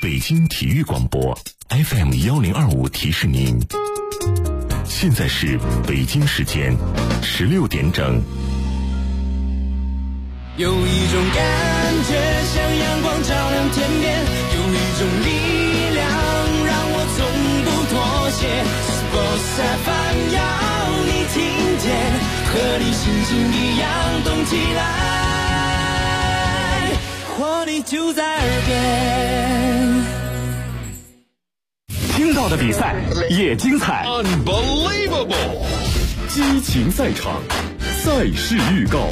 北京体育广播 FM1025提示您，现在是北京时间16点整。 有一种感觉像阳光照亮天边，有一种力量让我从不妥协。Sports FM 要你听见，和你心情一样动起来，活力就在耳边。 听到的比赛也精彩 Unbelievable 激情赛场，赛事预告。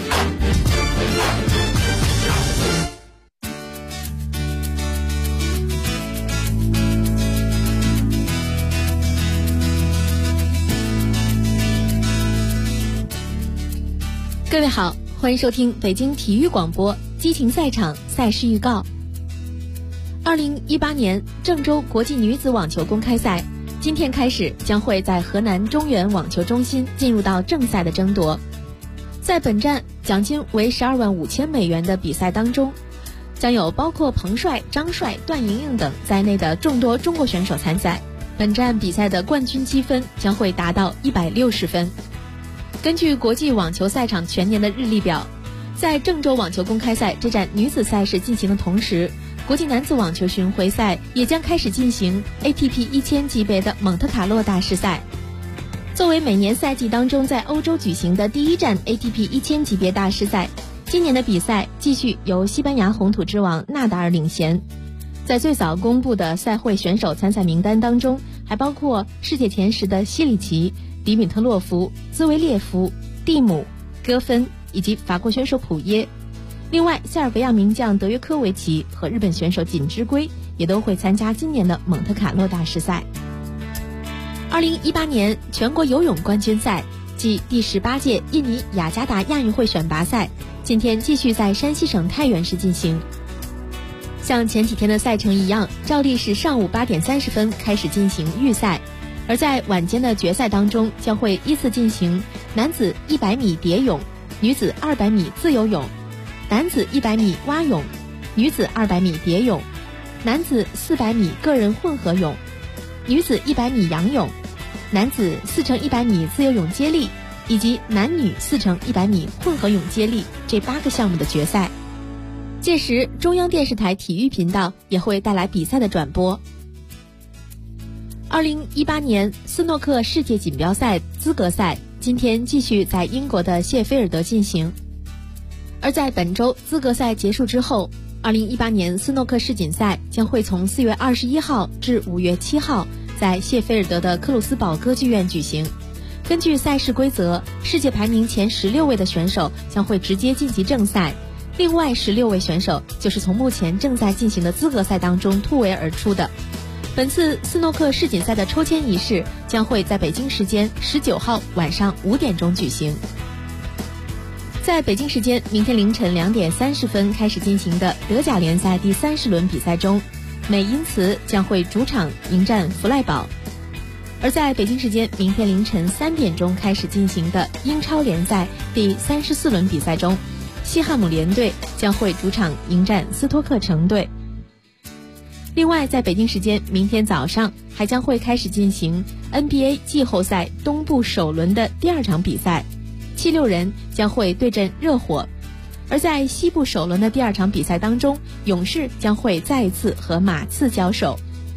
各位好，欢迎收听北京体育广播激情赛场赛事预告。2018年郑州国际女子网球公开赛今天开始将会在河南中原网球中心进入到正赛的争夺。在本站奖金为12万5千美元的比赛当中，将有包括彭帅、张帅、段莹莹等在内的众多中国选手参赛。本站比赛的冠军积分将会达到160分。根据国际网球赛场全年的日历表，在郑州网球公开赛这站女子赛事进行的同时，国际男子网球巡回赛也将开始进行 ATP 1000级别的蒙特卡洛大师赛。作为每年赛季当中在欧洲举行的第一站 ATP 1000级别大师赛，今年的比赛继续由西班牙红土之王纳达尔领衔。在最早公布的赛会选手参赛名单当中，还包括世界前10的西里奇、迪米特洛夫、兹维列夫、蒂姆、戈芬以及法国选手普耶。另外，塞尔维亚名将德约科维奇和日本选手锦织圭也都会参加今年的蒙特卡洛大师赛。2018年全国游泳冠军赛即第18届印尼雅加达亚运会选拔赛今天继续在山西省太原市进行。像前几天的赛程一样，照例是上午8点30分开始进行预赛，而在晚间的决赛当中将会依次进行男子100米蝶泳、女子200米自由泳、男子100米蛙泳、女子200米蝶泳、男子400米个人混合泳、女子100米仰泳、男子4×100米自由泳接力以及男女4×100米混合泳接力这8个项目的决赛。届时中央电视台体育频道也会带来比赛的转播。2018年斯诺克世界锦标赛资格赛今天继续在英国的谢菲尔德进行。而在本周资格赛结束之后，2018年斯诺克世锦赛将会从4月21号至5月7号在谢菲尔德的克鲁斯堡歌剧院举行。根据赛事规则，世界排名前16位的选手将会直接晋级正赛，另外16位选手就是从目前正在进行的资格赛当中突围而出的。本次斯诺克世锦赛的抽签仪式将会在北京时间19号晚上5点钟举行。在北京时间明天凌晨2点30分开始进行的德甲联赛第30轮比赛中，美因茨将会主场迎战弗赖堡。而在北京时间明天凌晨3点钟开始进行的英超联赛第34轮比赛中，西汉姆联队将会主场迎战斯托克城队。另外，在北京时间明天早上还将会开始进行 NBA 季后赛东部首轮的第2场比赛，76人将会对阵热火。而在西部首轮的第2场比赛当中，勇士将会再一次和马刺交手。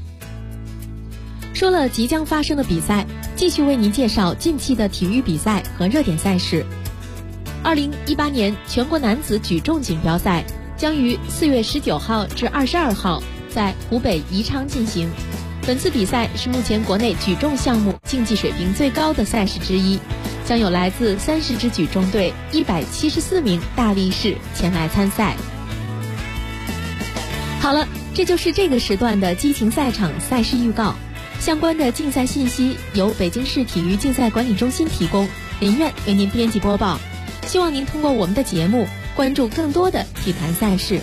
说了即将发生的比赛，继续为您介绍近期的体育比赛和热点赛事。2018年全国男子举重锦标赛将于4月19号至22号在湖北宜昌进行。本次比赛是目前国内举重项目竞技水平最高的赛事之一，将有来自30支举重队174名大力士前来参赛。好了，这就是这个时段的激情赛场赛事预告。相关的竞赛信息由北京市体育竞赛管理中心提供，林苑为您编辑播报。希望您通过我们的节目关注更多的体坛赛事。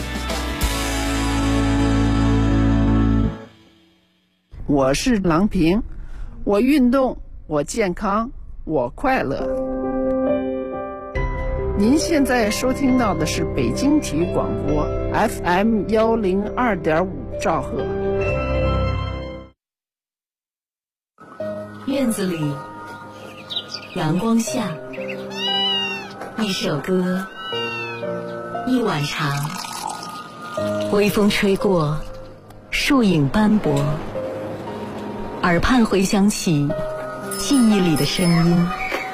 我是郎平，我运动，我健康，我快乐。 您现在收听到的是北京体育广播 FM 102.5兆赫。 院子里，阳光下，一首歌，一碗茶，微风吹过，树影斑驳，耳畔回响起记忆里的声音。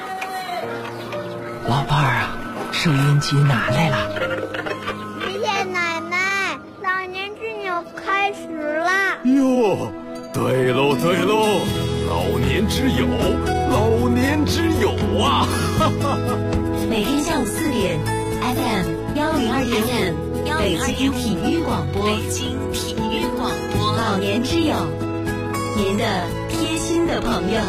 老伴儿啊，收音机拿来了。 爷爷奶奶，老年之友开始啦！ 哟，对喽对喽，老年之友，老年之友啊！哈哈哈。 每天下午4点 FM 102.5，北京体育广播，北京体育广播，老年之友，您的贴心的朋友。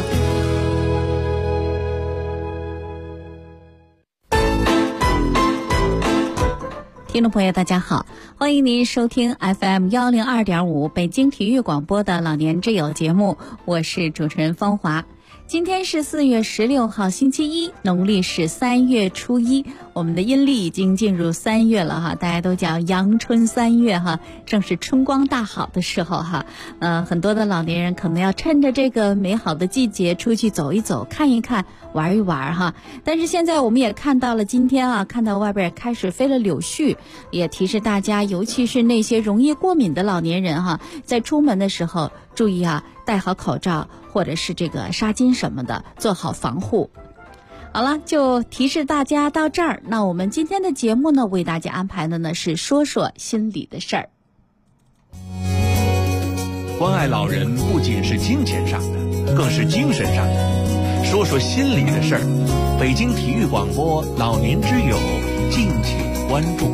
听众朋友大家好，欢迎您收听 FM 102.5北京体育广播的老年之友节目，我是主持人芳华。今天是4月16号星期一，农历是3月初1，我们的阴历已经进入3月了哈，大家都讲阳春3月哈，正是春光大好的时候哈。很多的老年人可能要趁着这个美好的季节出去走一走，看一看，玩一玩哈。但是现在我们也看到了，今天啊，看到外边开始飞了柳絮，也提示大家，尤其是那些容易过敏的老年人哈，在出门的时候注意啊，戴好口罩或者是这个纱巾什么的，做好防护。好了，就提示大家到这儿。那我们今天的节目呢，为大家安排的呢是说说心里的事儿。 关爱老人不仅是金钱上的，更是精神上的。说说心里的事儿，北京体育广播老年之友，敬请关注。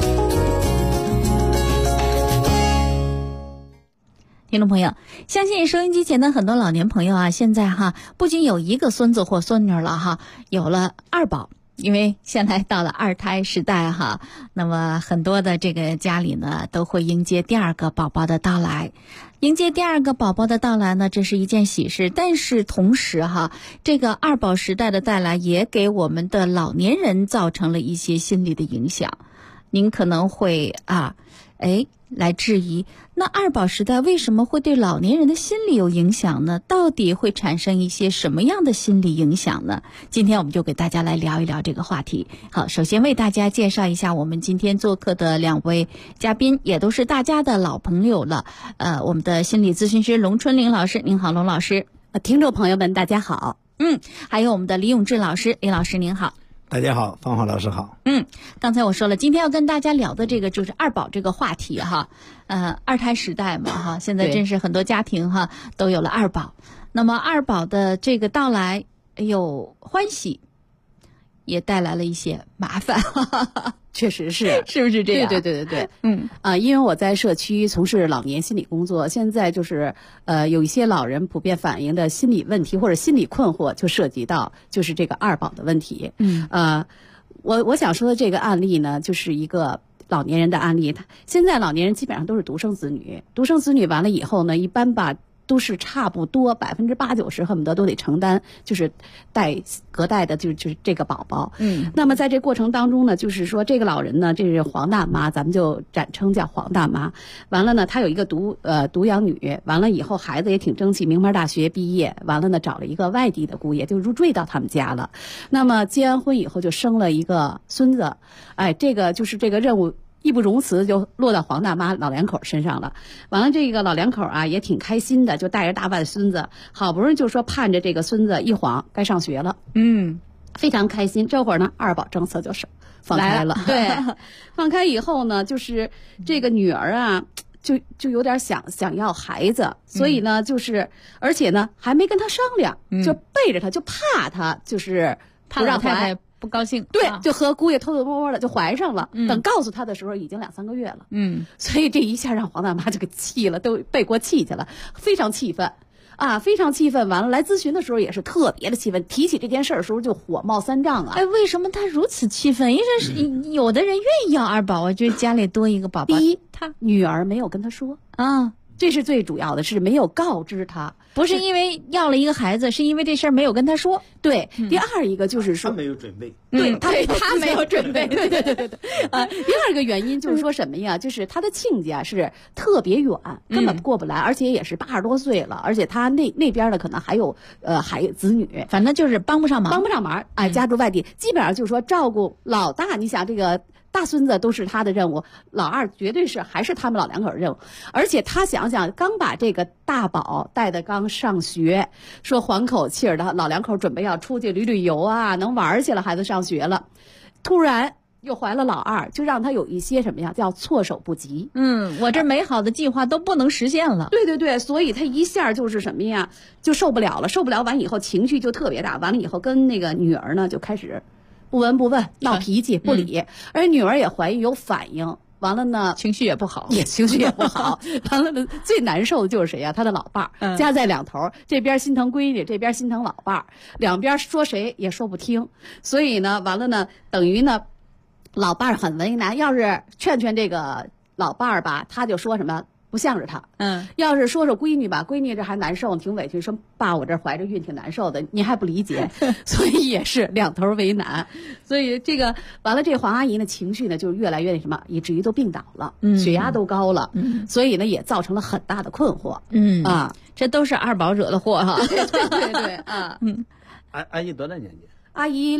听众朋友，相信收音机前的很多老年朋友啊，现在哈不仅有一个孙子或孙女了哈，有了二宝，因为现在到了二胎时代哈，那么很多的这个家里呢都会迎接第二个宝宝的到来。迎接第二个宝宝的到来呢，这是一件喜事，但是同时哈，这个二宝时代的带来也给我们的老年人造成了一些心理的影响。您可能会来质疑，那二宝时代为什么会对老年人的心理有影响呢？到底会产生一些什么样的心理影响呢？今天我们就给大家来聊一聊这个话题。好，首先为大家介绍一下我们今天做客的2位嘉宾，也都是大家的老朋友了。我们的心理咨询师龙春玲老师，您好，龙老师。 听众朋友们，大家好。 还有我们的李永志老师，李老师您好。 大家好，芳华老师好。 刚才我说了，今天要跟大家聊的这个就是二宝这个话题哈。二胎时代嘛哈，现在真是很多家庭哈都有了二宝。那么二宝的这个到来有欢喜，也带来了一些麻烦。 确实是， 是不是这样？ 对。因为我在社区从事老年心理工作，现在就是有一些老人普遍反映的心理问题或者心理困惑，就涉及到就是这个二宝的问题。我想说的这个案例呢，就是一个老年人的案例。现在老年人基本上都是独生子女，独生子女完了以后呢，一般都是差不多80%-90%恨不得都得承担，就是隔代的就是这个宝宝。那么在这过程当中呢，就是说这个老人呢，这是黄大妈，咱们就简称叫黄大妈。完了呢，她有一个独养女，完了以后孩子也挺争气，名牌大学毕业，完了呢找了一个外地的姑爷，就入赘到他们家了。那么结完婚以后就生了一个孙子，这个就是这个任务义不容辞就落到黄大妈老两口身上了。完了，这个老两口啊也挺开心的，就带着大外孙子，好不容易就说盼着这个孙子一晃该上学了，非常开心。这会儿呢，二宝政策就是放开了，对，放开以后呢，就是这个女儿啊，就有点想要孩子，所以呢，就是而且呢还没跟他商量，就背着他，就怕他就是不让太太不高兴， 对，就和姑爷偷偷摸摸的就怀上了。等告诉他的时候，已经2-3个月了。所以这一下让黄大妈就给气了，都背过气去了，非常气愤啊，非常气愤。完了来咨询的时候也是特别的气愤，提起这件事的时候就火冒三丈啊。 为什么他如此气愤？因为是有的人愿意要二宝啊，就是家里多一个宝宝。 第一，他女儿没有跟他说啊。 这是最主要的，是没有告知他， 不是因为要了一个孩子，是因为这事儿没有跟他说。 对，第二一个就是说他没有准备， 对他没有准备， 对。第二个原因就是说什么呀？就是他的亲家是特别远，根本过不来，而且也是80多岁了，而且他那边呢可能还有子女， 反正就是帮不上忙， 哎，家住外地，基本上就是说照顾老大，你想这个大孙子都是他的任务，老二绝对是还是他们老两口的任务。而且他想想，刚把这个大宝带的刚上学，说缓口气儿的，老两口准备要出去旅游啊，能玩去了，孩子上学了，突然又怀了老二，就让他有一些什么呀，叫措手不及。 我这美好的计划都不能实现了。 对，所以他一下就是什么呀，就受不了完以后情绪就特别大，完了以后跟那个女儿呢就开始不闻不问，闹脾气不理，而女儿也怀孕有反应，完了呢情绪也不好， 完了呢最难受的就是谁呀？他的老伴儿，夹在两头，这边心疼闺女，这边心疼老伴儿，两边说谁也说不听，所以呢，完了呢，等于呢，老伴儿很为难。要是劝这个老伴儿吧，他就说什么不向着他。要是说闺女吧，闺女这还难受，挺委屈，说爸，我这怀着孕挺难受的，你还不理解，所以也是两头为难。所以这个完了，这黄阿姨呢情绪呢就越来越什么，以至于都病倒了，血压都高了，所以呢也造成了很大的困惑。 这都是二宝惹的祸哈。 对啊。 阿姨多大年纪？ 阿姨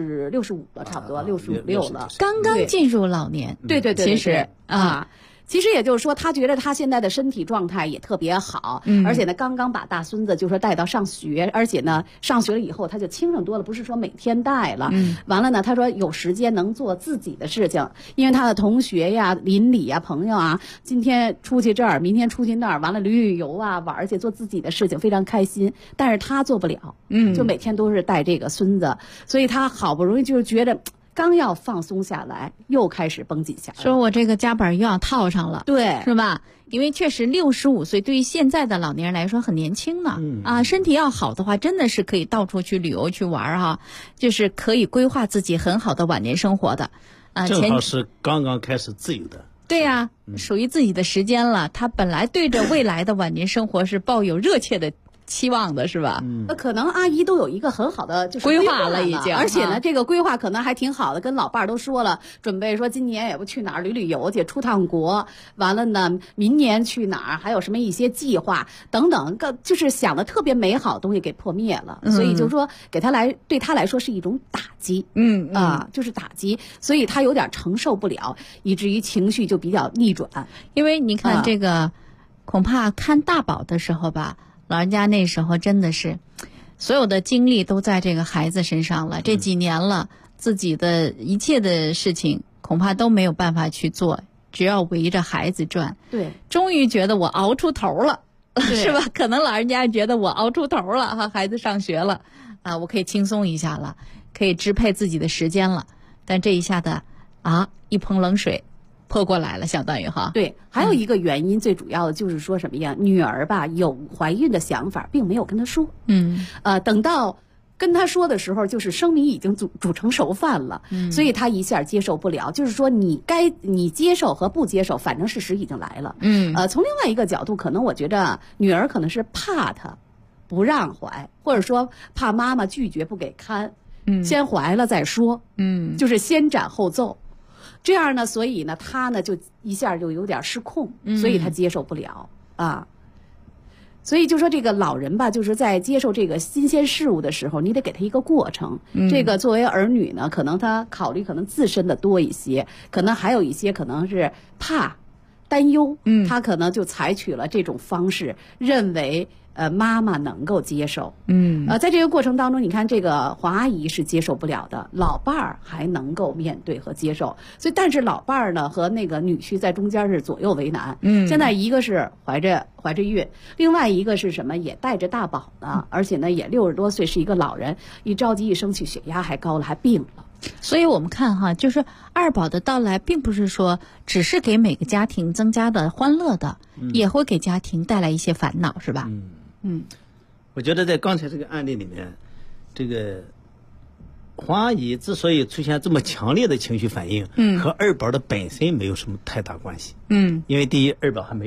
65了，差不多65、6了， 刚刚进入老年。 对， 其实其实也就是说，他觉得他现在的身体状态也特别好，而且呢，刚刚把大孙子就说带到上学，而且呢，上学了以后他就轻省多了，不是说每天带了。完了呢，他说有时间能做自己的事情，因为他的同学呀、邻里呀、朋友啊，今天出去这儿，明天出去那儿，完了旅游啊、玩去做自己的事情，非常开心。但是他做不了，就每天都是带这个孙子，所以他好不容易就是觉得。刚要放松下来，又开始绷紧下来。 说我这个夹板又要套上了， 对， 是吧？因为确实65岁对于现在的老年人来说很年轻呢。身体要好的话，真的是可以到处去旅游去玩哈，就是可以规划自己很好的晚年生活的。 正好是刚刚开始自由的。 对呀，属于自己的时间了。他本来对着未来的晚年生活是抱有热切的期望的，是吧？ 那可能阿姨都有一个很好的就是规划了已经， 而且呢，这个规划可能还挺好的，跟老伴儿都说了，准备说今年也不去哪儿旅游去，出趟国，完了呢，明年去哪儿，还有什么一些计划等等，就是想的特别美好的东西给破灭了，所以就是说对他来说是一种打击，就是打击，所以他有点承受不了，以至于情绪就比较逆转。 因为你看这个，恐怕看大宝的时候吧。老人家那时候真的是，所有的精力都在这个孩子身上了。这几年了，自己的一切的事情恐怕都没有办法去做，只要围着孩子转。 对， 终于觉得我熬出头了，是吧？可能老人家觉得我熬出头了哈，孩子上学了，我可以轻松一下了，可以支配自己的时间了。但这一下子一盆冷水泼过来了，相当于哈。 对，还有一个原因，最主要的就是说什么呀？女儿吧有怀孕的想法，并没有跟她说。等到跟她说的时候，就是生米已经煮成熟饭了，所以她一下接受不了。就是说你接受和不接受，反正事实已经来了。从另外一个角度，可能我觉得女儿可能是怕她不让怀，或者说怕妈妈拒绝不给看，先怀了再说。就是先斩后奏。这样呢，所以呢，他呢就一下就有点失控，所以他接受不了所以就说这个老人吧，就是在接受这个新鲜事物的时候，你得给他一个过程。这个作为儿女呢，可能他考虑可能自身的多一些，可能还有一些可能是怕、担忧，他可能就采取了这种方式，认为妈妈能够接受。在这个过程当中，你看这个黄阿姨是接受不了的，老伴儿还能够面对和接受。所以，但是老伴儿呢和那个女婿在中间是左右为难。现在一个是怀着孕，另外一个是什么？也带着大宝呢，而且呢也60多岁，是一个老人，一着急一生气，血压还高了，还病了。 所以我们看哈，就是二宝的到来，并不是说只是给每个家庭增加的欢乐的，也会给家庭带来一些烦恼，是吧？ 我觉得在刚才这个案例里面，这个黄阿姨之所以出现这么强烈的情绪反应，和二宝的本身没有什么太大关系。因为第一，二宝还没有来。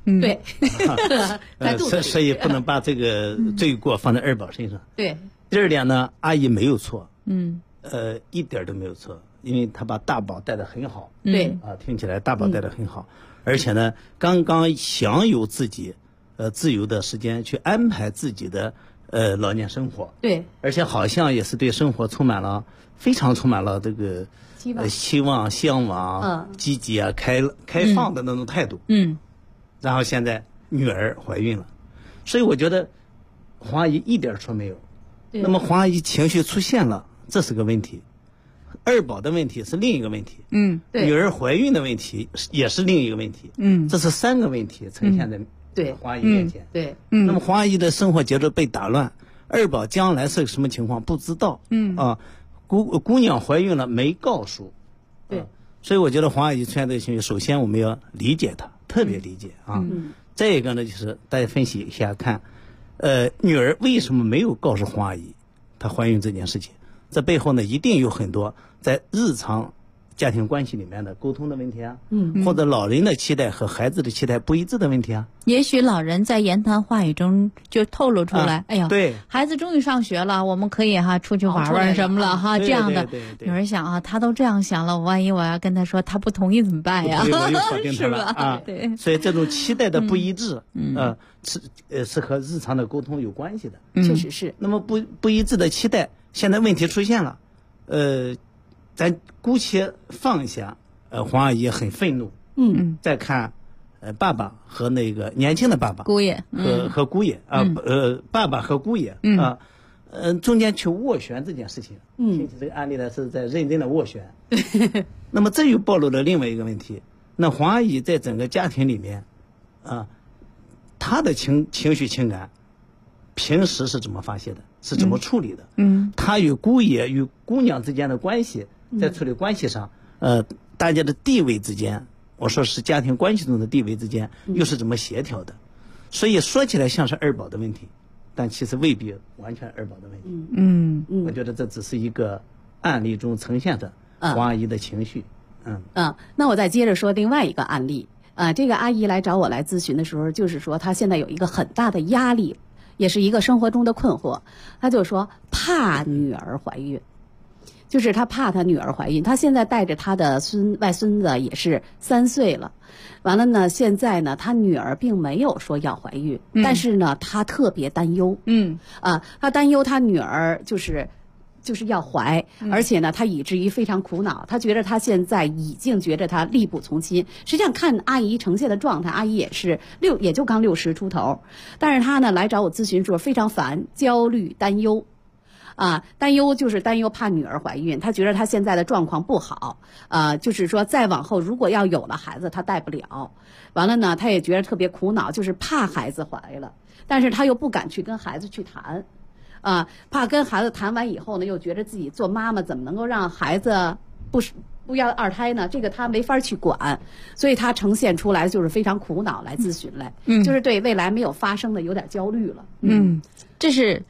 对， 所以不能把这个罪过放在二宝身上。 对。 第二点呢，阿姨没有错，一点都没有错，因为她把大宝带得很好。 对， 听起来大宝带得很好，而且呢，刚刚享有自己自由的时间去安排自己的老年生活。 对， 而且好像也是对生活非常充满了这个希望、向往、积极啊、开放的那种态度。然后现在女儿怀孕了，所以我觉得黄阿姨一点错没有。那么黄阿姨情绪出现了，这是个问题；二宝的问题是另一个问题。 对， 女儿怀孕的问题也是另一个问题。这是3个问题呈现在黄阿姨面前。 对， 那么黄阿姨的生活节奏被打乱，二宝将来是个什么情况不知道。姑娘怀孕了没告诉。 对， 所以我觉得黄阿姨出现这个情绪，首先我们要理解她，特别理解啊。再一个呢，就是大家分析一下看。女儿为什么没有告诉黄阿姨她怀孕这件事情？这背后呢，一定有很多在日常家庭关系里面的沟通的问题啊，或者老人的期待和孩子的期待不一致的问题啊。 也许老人在言谈话语中就透露出来，哎呀， 对， 孩子终于上学了，我们可以出去玩玩什么了这样的。女儿想他都这样想了，万一我要跟他说他不同意怎么办呀？ 我又否定他了啊！ 对， 所以这种期待的不一致，是和日常的沟通有关系的。 确实是。 那么不一致的期待，现在问题出现了，咱姑且放下，黄阿姨很愤怒。再看，爸爸和那个年轻的爸爸， 姑爷和姑爷爸爸和姑爷中间去斡旋这件事情。听起这个案例呢是在认真的斡旋。那么这又暴露了另外一个问题，那黄阿姨在整个家庭里面，她的情绪情感，平时是怎么发泄的？是怎么处理的？她与姑爷与姑娘之间的关系，在处理关系上，大家的地位之间，我说是家庭关系中的地位之间，又是怎么协调的？所以说起来像是二宝的问题，但其实未必完全二宝的问题。我觉得这只是一个案例中呈现的黄阿姨的情绪。 那我再接着说另外一个案例。这个阿姨来找我来咨询的时候，就是说她现在有一个很大的压力，也是一个生活中的困惑。她就说怕女儿怀孕，就是她怕她女儿怀孕。她现在带着她的外孙子也是3岁了，完了呢，现在呢，她女儿并没有说要怀孕，但是呢，她特别担忧。她担忧她女儿就是要怀，而且呢，她以至于非常苦恼。她觉得她现在已经觉得她力不从心。实际上看阿姨呈现的状态，阿姨也就刚60出头，但是她呢来找我咨询说非常烦、焦虑、担忧。担忧就是担忧怕女儿怀孕，她觉得她现在的状况不好，就是说再往后如果要有了孩子，她带不了。完了呢，她也觉得特别苦恼，就是怕孩子怀了，但是她又不敢去跟孩子去谈。怕跟孩子谈完以后呢，又觉得自己做妈妈怎么能够让孩子不要2胎呢？这个他没法去管，所以他呈现出来就是非常苦恼来咨询来，就是对未来没有发生的有点焦虑了。 这是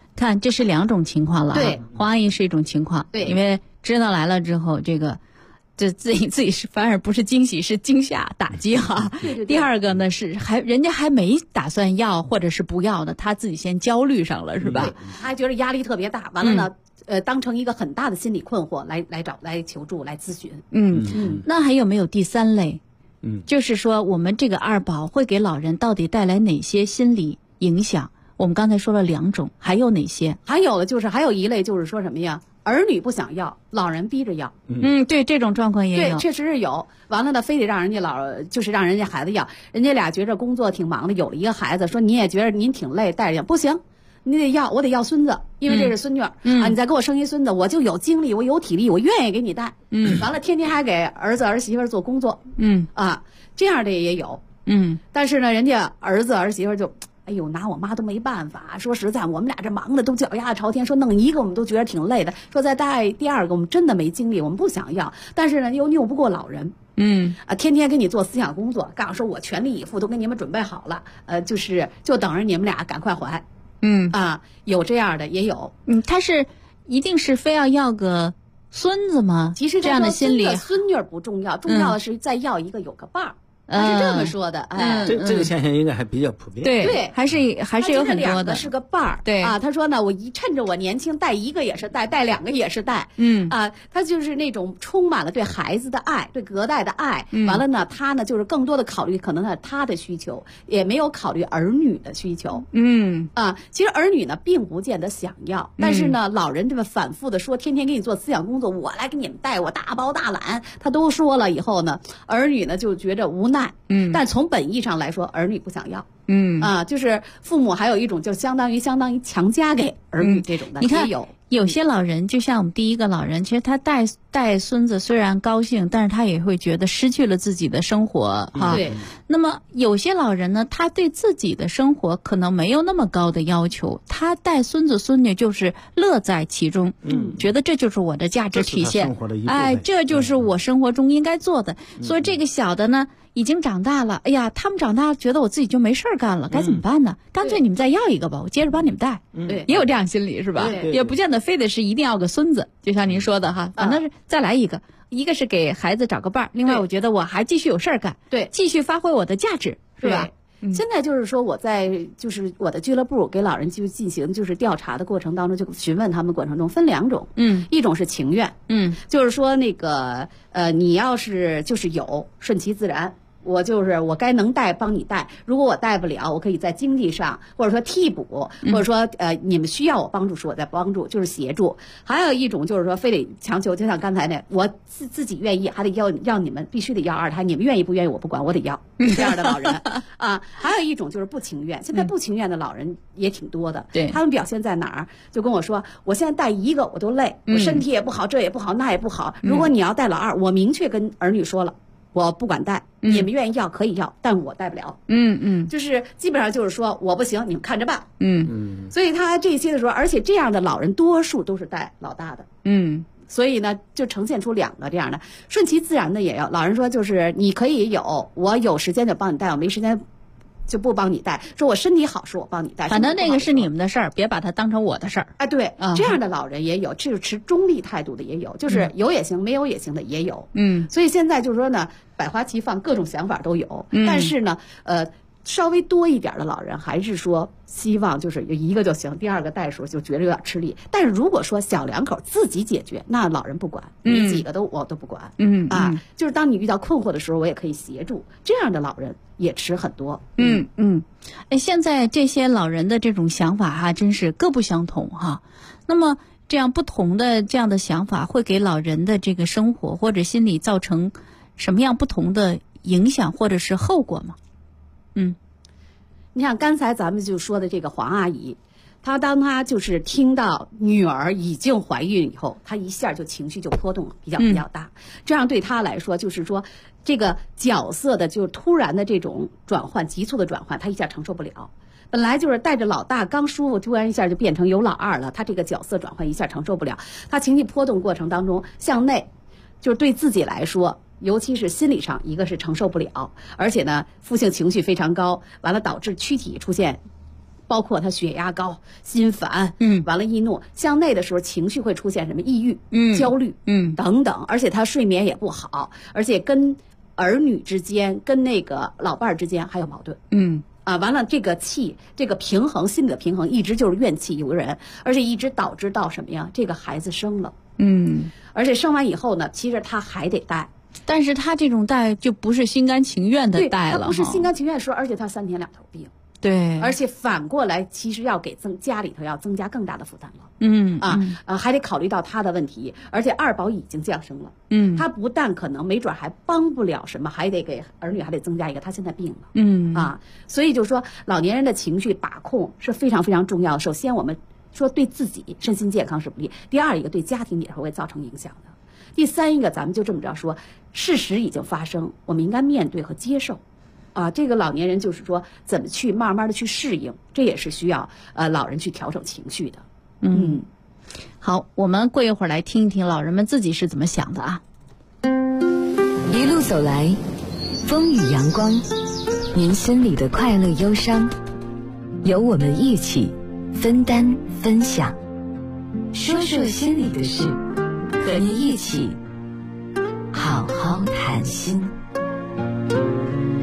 2种情况了。 对， 黄阿姨是一种情况， 对， 因为知道来了之后，这自己是反而不是惊喜，是惊吓打击哈。 对。 第二个呢是人家还没打算要或者是不要呢，他自己先焦虑上了，是吧？ 他还觉得压力特别大，完了呢，当成一个很大的心理困惑来求助来咨询。 那还有没有第3类？就是说我们这个二宝会给老人到底带来哪些心理影响？我们刚才说了2种，还有哪些？ 还有一类就是说什么呀？儿女不想要，老人逼着要。 对，这种状况也有。 对，确实是有。完了呢，非得让人家让人家孩子要，人家俩觉着工作挺忙的，有了一个孩子，说你也觉得您挺累，带着不行，你得要，我得要孙子，因为这是孙女。你再给我生一孙子，我就有精力，我有体力，我愿意给你带。完了，天天还给儿子儿媳妇做工作。这样的也有。但是呢，人家儿子儿媳妇就。哎呦，拿我妈都没办法。说实在，我们俩这忙的都脚丫子朝天，说弄一个我们都觉得挺累的，说再带第2个我们真的没精力，我们不想要，但是呢又拗不过老人。天天给你做思想工作，告诉说我全力以赴，都给你们准备好了，就等着你们俩赶快怀。有这样的也有。 他是一定是非要个孙子吗？ 其实这样的心理， 孙女不重要，重要的是再要一个有个伴儿。 他是这么说的， 这个现象应该还比较普遍。 对， 还是有很多的。 是个伴儿。 对啊，他说呢，我趁着我年轻，带一个也是带两个也是带。他就是那种充满了对孩子的爱，对隔代的爱。完了呢，他呢就是更多的考虑可能他的需求，也没有考虑儿女的需求。其实儿女呢并不见得想要，但是呢，老人这么反复的说，天天给你做思想工作，我来给你们带，我大包大揽，他都说了以后呢，儿女呢就觉着无奈。但从本意上来说，儿女不想要。就是父母还有一种就相当于强加给儿女这种的。 你看有些老人，就像我们第一个老人，其实他带孙子虽然高兴，但是他也会觉得失去了自己的生活哈。 对。 那么有些老人呢，他对自己的生活可能没有那么高的要求，他带孙子孙女就是乐在其中，觉得这就是我的价值体现，这就是我生活中应该做的。所以这个小的呢，已经长大了，哎呀，他们长大觉得我自己就没事儿干了，该怎么办呢？干脆你们再要一个吧，我接着帮你们带。也有这样心理是吧？也不见得非得是一定要个孙子，就像您说的哈，反正是再来一个。一个是给孩子找个伴儿，另外我觉得我还继续有事儿干， 对， 继续发挥我的价值，是吧？ 现在就是说我在就是我的俱乐部给老人就进行就是调查的过程当中，就询问他们过程中分两种，一种是情愿，就是说那个你要是就是有顺其自然。我该能带帮你带，如果我带不了，我可以在经济上或者说替补，或者说你们需要我帮助时我在帮助，就是协助。还有一种就是说非得强求，就像刚才那我自己愿意，还得要你们必须得要二胎，你们愿意不愿意我不管，我得要这样的老人啊。还有一种就是不情愿，现在不情愿的老人也挺多的， 对， 他们表现在哪儿？就跟我说，我现在带一个我都累，我身体也不好，这也不好，那也不好。如果你要带老二，我明确跟儿女说了。我不管带，你们愿意要可以要，但我带不了。就是基本上就是说我不行，你们看着办。所以他这些的时候，而且这样的老人多数都是带老大的。所以呢，就呈现出两个这样的，顺其自然的也要。老人说就是你可以有，我有时间就帮你带，我没时间就不帮你带。说我身体好是我帮你带， 反正那个是你们的事儿，别把它当成我的事儿。 对，这样的老人也有，就是持中立态度的也有，就是有也行，没有也行的也有。所以现在就是说呢，百花齐放，各种想法都有。但是呢，稍微多一点的老人还是说希望就是有一个就行，第二个带的时候就觉得有点吃力。但是如果说小两口自己解决，那老人不管，你几个我都不管。就是当你遇到困惑的时候，我也可以协助。这样的老人也吃很多。 现在这些老人的这种想法哈，真是各不相同哈。那么这样不同的这样的想法，会给老人的这个生活或者心理造成什么样不同的影响或者是后果吗？ 你想刚才咱们就说的这个黄阿姨，当她就是听到女儿已经怀孕以后，她一下就情绪就波动了，比较大。这样对她来说，就是说这个角色的就突然的这种转换，急促的转换，她一下承受不了。本来就是带着老大刚舒服，突然一下就变成有老二了，她这个角色转换一下承受不了，她情绪波动过程当中向内，就是对自己来说。尤其是心理上，一个是承受不了，而且呢，负性情绪非常高，完了导致躯体出现，包括他血压高、心烦，完了易怒，向内的时候情绪会出现什么抑郁、焦虑，等等，而且他睡眠也不好，而且跟儿女之间、跟那个老伴儿之间还有矛盾，完了这个气，这个平衡，心理的平衡一直就是怨气尤人，而且一直导致到什么呀？这个孩子生了，而且生完以后呢，其实他还得带。 但是他这种带就不是心甘情愿的带了， 他不是心甘情愿说，而且他3天2头病， 对， 而且反过来其实要给家里头要增加更大的负担了，还得考虑到他的问题，而且二宝已经降生了，他不但可能没准还帮不了什么，还得给儿女还得增加一个，他现在病了，所以就说老年人的情绪把控是非常非常重要的。首先我们说对自己身心健康是不利，第二一个对家庭也是会造成影响的。第三一个，咱们就这么着说，事实已经发生，我们应该面对和接受，这个老年人就是说怎么去慢慢的去适应，这也是需要老人去调整情绪的。 好，我们过一会儿来听一听老人们自己是怎么想的啊。 一路走来，风雨阳光，您心里的快乐忧伤，由我们一起分担分享，说说心里的事。和您一起好好谈心。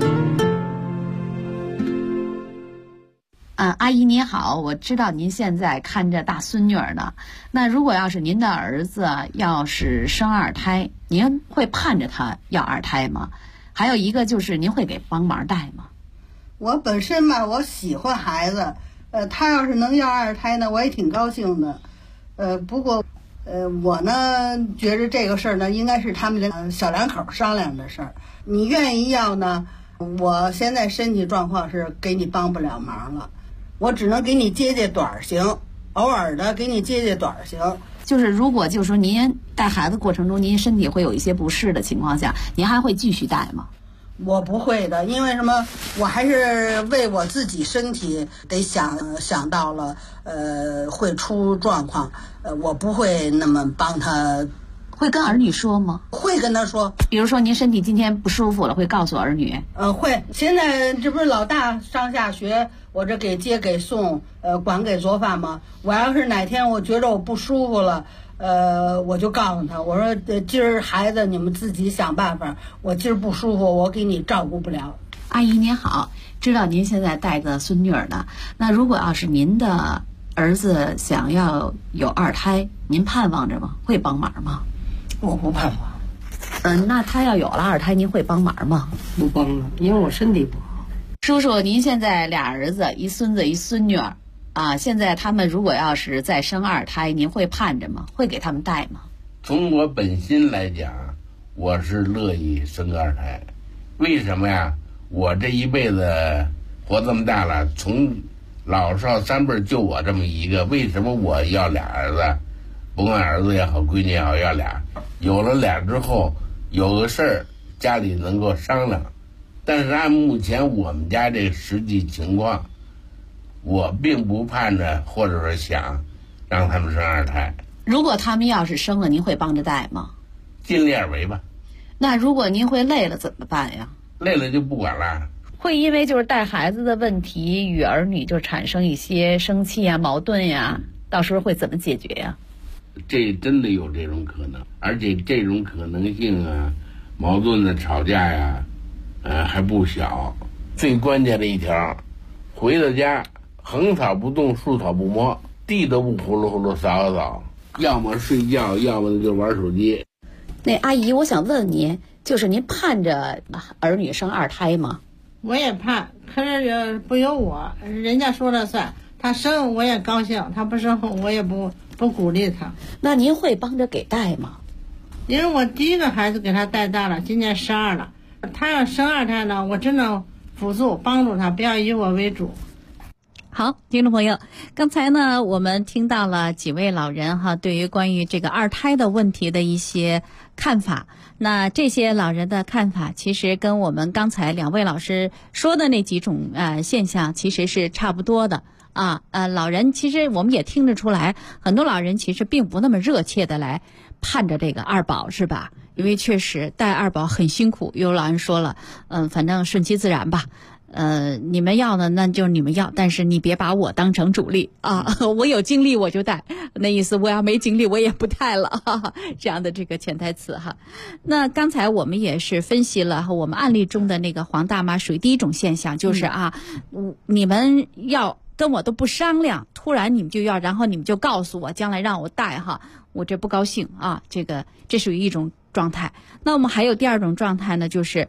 阿姨你好，我知道您现在看着大孙女儿呢。那如果要是您的儿子要是生二胎，您会盼着他要二胎吗？还有一个就是您会给帮忙带吗？ 我本身吧，我喜欢孩子，他要是能要二胎呢，我也挺高兴的。不过，我呢觉着这个事儿呢，应该是他们小两口商量的事儿。你愿意要呢？我现在身体状况是给你帮不了忙了，我只能给你接接短儿行，偶尔的给你接接短儿行。 就是如果就是说您带孩子过程中，您身体会有一些不适的情况下，您还会继续带吗？ 我不会的，因为什么？我还是为我自己身体得想到了，会出状况，我不会那么帮他。 会跟儿女说吗？ 会跟他说。 比如说您身体今天不舒服了，会告诉儿女？ 会。现在这不是老大上下学，我这给接给送，管给做饭吗？我要是哪天我觉着我不舒服了，我就告诉他，我说今儿孩子你们自己想办法，我今儿不舒服，我给你照顾不了。 阿姨您好，知道您现在带个孙女儿呢，那如果要是您的儿子想要有二胎，您盼望着吗？会帮忙吗？ 我不盼望。那他要有了二胎，您会帮忙吗？ 不帮了，因为我身体不好。 叔叔，您现在俩儿子，一孙子一孙女儿啊，现在他们如果要是再生二胎，您会盼着吗？会给他们带吗？ 从我本心来讲，我是乐意生二胎。为什么呀？我这一辈子活这么大了，从老少三辈就我这么一个，为什么我要俩儿子？不管儿子也好，闺女也好，要俩。有了俩之后，有个事儿家里能够商量。但是按目前我们家这实际情况，我并不盼着或者说想让他们生二胎。 如果他们要是生了，您会帮着带吗？ 尽力而为吧。 那如果您会累了怎么办呀？ 累了就不管了。 会因为就是带孩子的问题与儿女就产生一些生气呀、矛盾呀，到时候会怎么解决呀？ 这真的有这种可能，而且这种可能性啊，矛盾的吵架呀，还不小。最关键的一条，回到家横草不动，竖草不摸，地都不呼噜呼噜扫扫，要么睡觉，要么就玩手机。 那阿姨，我想问您，就是您盼着儿女生二胎吗？ 我也盼，可是不由我，人家说了算。他生我也高兴，他不生我也不鼓励他。 那您会帮着给带吗？ 因为我第一个孩子给他带大了，今年12了。他要生二胎呢，我只能辅助帮助他，不要以我为主。 好，听众朋友，刚才呢我们听到了几位老人哈，对于关于这个二胎的问题的一些看法。那这些老人的看法其实跟我们刚才两位老师说的那几种现象其实是差不多的。老人其实我们也听得出来，很多老人其实并不那么热切的来盼着这个二宝，是吧？因为确实带二宝很辛苦。有老人说了，反正顺其自然吧。你们要呢，那就你们要，但是你别把我当成主力啊！我有精力我就带，那意思我要没精力我也不带了，这样的这个潜台词哈。那刚才我们也是分析了我们案例中的那个黄大妈属于第一种现象，就是你们要跟我都不商量，突然你们就要，然后你们就告诉我将来让我带哈，我这不高兴啊，这属于一种状态。那我们还有第二种状态呢，就是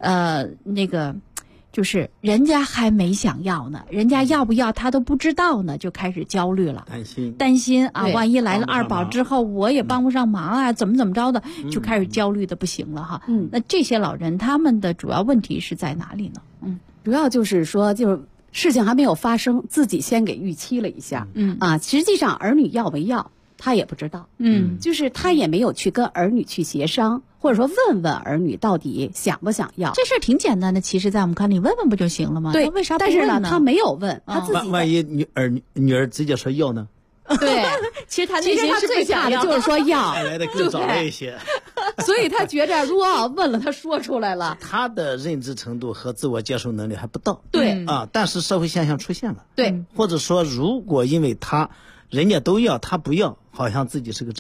就是人家还没想要呢，人家要不要他都不知道呢，就开始焦虑了，担心啊，万一来了二宝之后我也帮不上忙啊，怎么着的，就开始焦虑的不行了哈。那这些老人他们的主要问题是在哪里呢？ 主要就是说事情还没有发生，自己先给预期了一下。实际上儿女要没要他也不知道。就是他也没有去跟儿女去协商，或者说问问儿女到底想不想要。 这事儿挺简单的，其实在我们看，你问问不就行了吗？ 对， 为啥不问呢？但是呢， 他没有问，他自己万一女儿直接说要呢？ 对， 其实他内心是最想的就是说要， 来的更早了一些。 所以他觉着如果问了，他说出来了， 他的认知程度和自我接受能力还不到。 对但是社会现象出现了。 对， 或者说如果因为人家都要他不要，好像自己是个障碍。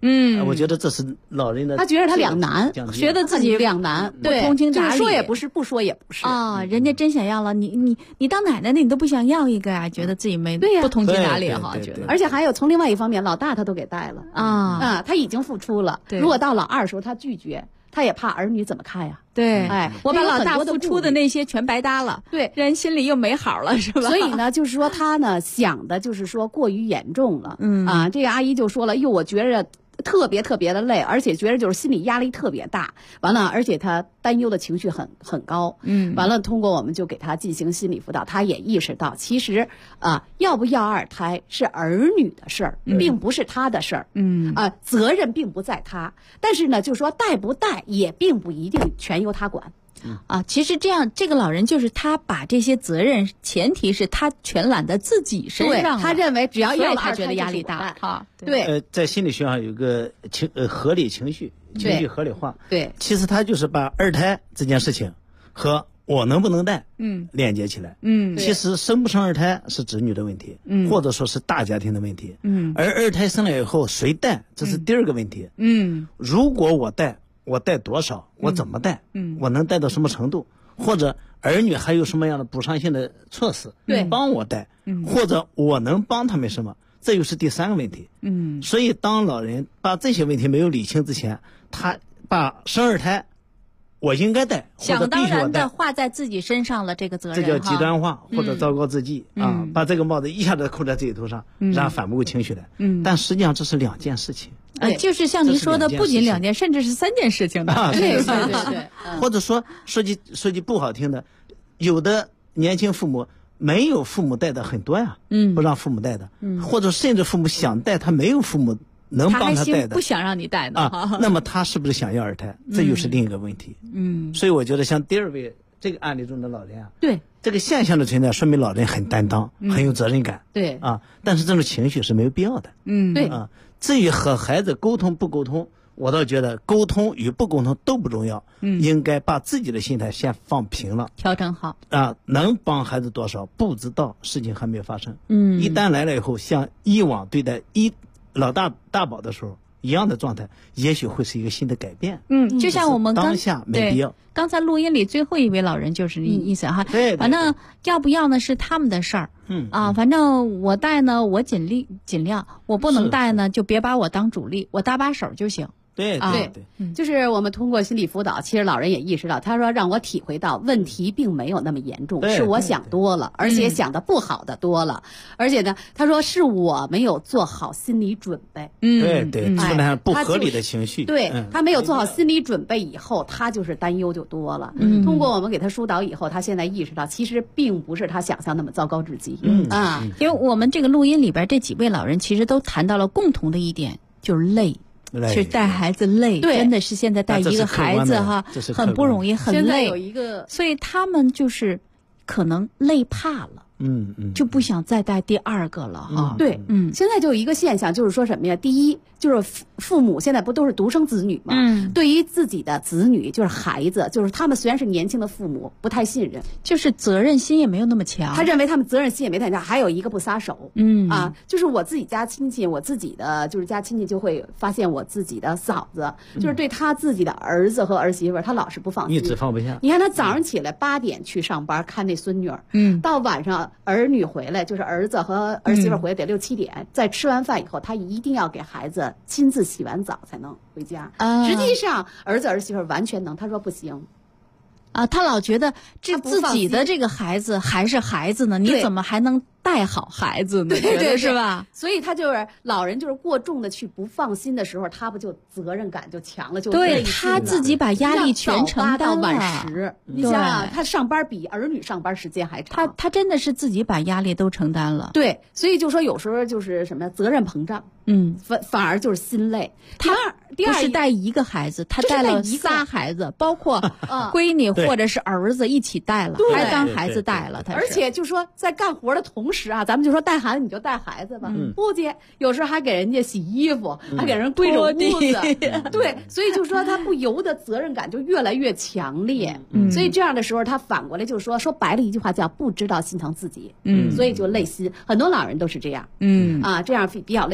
我觉得这是老人的。 他觉得他两难， 觉得自己两难， 对，通情达理， 说也不是，不说也不是啊。人家真想要了，你当奶奶的你都不想要一个啊，觉得自己没不通情达理哈，觉得。 而且还有从另外一方面，老大他都给带了他已经付出了。如果到老二的时候他拒绝，他也怕儿女怎么看呀？ 对，我把老大付出的那些全白搭了， 对， 人心里又没好了，是吧？ 所以呢，就是说他呢想的就是说过于严重了，这个阿姨就说了，我觉着特别特别的累，而且觉得就是心理压力特别大，完了，而且他担忧的情绪很高，完了，通过我们就给他进行心理辅导，他也意识到，其实要不要二胎是儿女的事儿，并不是他的事儿，责任并不在他，但是呢，就说带不带也并不一定全由他管。 其实这个老人就是他把这些责任，前提是他全揽在自己身上， 他认为只要要他觉得压力大啊。对， 在心理学上有个合理情绪合理化。 对， 其实他就是把二胎这件事情和我能不能带连接起来。其实生不生二胎是子女的问题，或者说是大家庭的问题。而二胎生了以后谁带，这是第二个问题。如果我带多少？我怎么带？我能带到什么程度？或者儿女还有什么样的补偿性的措施？帮我带，或者我能帮他们什么？这又是第三个问题。所以当老人把这些问题没有理清之前，他把生二胎我应该带， 想当然的画在自己身上了这个责任， 这叫极端化或者糟糕自己把这个帽子一下子扣在自己头上，然后反不过情绪来。但实际上这是两件事情。 就是像您说的，不仅两件，甚至是3件事情的。 对， 或者说说句不好听的，有的年轻父母没有父母带的很多呀，不让父母带的，或者甚至父母想带，他没有父母能帮他带的， 不想让你带的那么他是不是想要二胎？这又是另一个问题。所以我觉得像第二位这个案例中的老人对这个现象的存在，说明老人很担当，很有责任感。 对但是这种情绪是没有必要的。 对至于和孩子沟通不沟通，我倒觉得沟通与不沟通都不重要。应该把自己的心态先放平了， 调整好能帮孩子多少不知道，事情还没有发生。一旦来了以后，像以往对待老大宝的时候一样的状态，也许会是一个新的改变。 就像我们当下没必要。 刚才录音里最后一位老人就是意思哈。 对， 反正要不要呢是他们的事儿。反正我带呢，我尽量，我不能带呢，就别把我当主力，我搭把手就行。 对， 就是我们通过心理辅导，其实老人也意识到，他说让我体会到问题并没有那么严重，是我想多了，而且想的不好的多了，而且呢，他说是我没有做好心理准备。 对，出现不合理的情绪。 对，他没有做好心理准备以后，他就是担忧就多了。通过我们给他疏导以后，他现在意识到，其实并不是他想象那么糟糕至极。 因为我们这个录音里边这几位老人其实都谈到了共同的一点，就是累。去带孩子累，真的是现在带一个孩子很不容易，很累。 现在有一个， 所以他们就是可能累怕了，就不想再带第二个了哈。 对，现在就有一个现象，就是说什么呀？第一，就是父母现在不都是独生子女吗？对于自己的子女，就是孩子，就是他们虽然是年轻的父母，不太信任， 就是责任心也没有那么强。 他认为他们责任心也没太强。还有一个不撒手，就是我自己家亲戚，我自己的就是家亲戚就会发现我自己的嫂子，就是对他自己的儿子和儿媳妇，他老是不放心， 一直放不下。 你看他早上起来8点去上班看那孙女儿，到晚上儿女回来，就是儿子和儿媳妇回来得6、7点，在吃完饭以后，他一定要给孩子亲自洗完澡才能回家。实际上儿子儿媳妇完全能，他说不行。 他老觉得这自己的这个孩子还是孩子呢，你怎么还能带好孩子呢？ 对， 是吧？ 所以他就是老人，就是过重的去不放心的时候，他不就责任感就强了，就对他自己把压力全承担到晚10。你想想，他上班比儿女上班时间还长， 他真的是自己把压力都承担了。 对，所以就说有时候就是什么责任膨胀，反而就是心累。第二不是带一个孩子，他带了3孩子，包括闺女或者是儿子一起带了，还当孩子带了。 而且就说在干活的同时咱们就说带孩子你就带孩子吧，不接有时候还给人家洗衣服，还给人归着屋子，对，所以就说他不由得责任感就越来越强烈。所以这样的时候，他反过来就说白了一句话叫不知道心疼自己，所以就累心。很多老人都是这样，这样比较累心。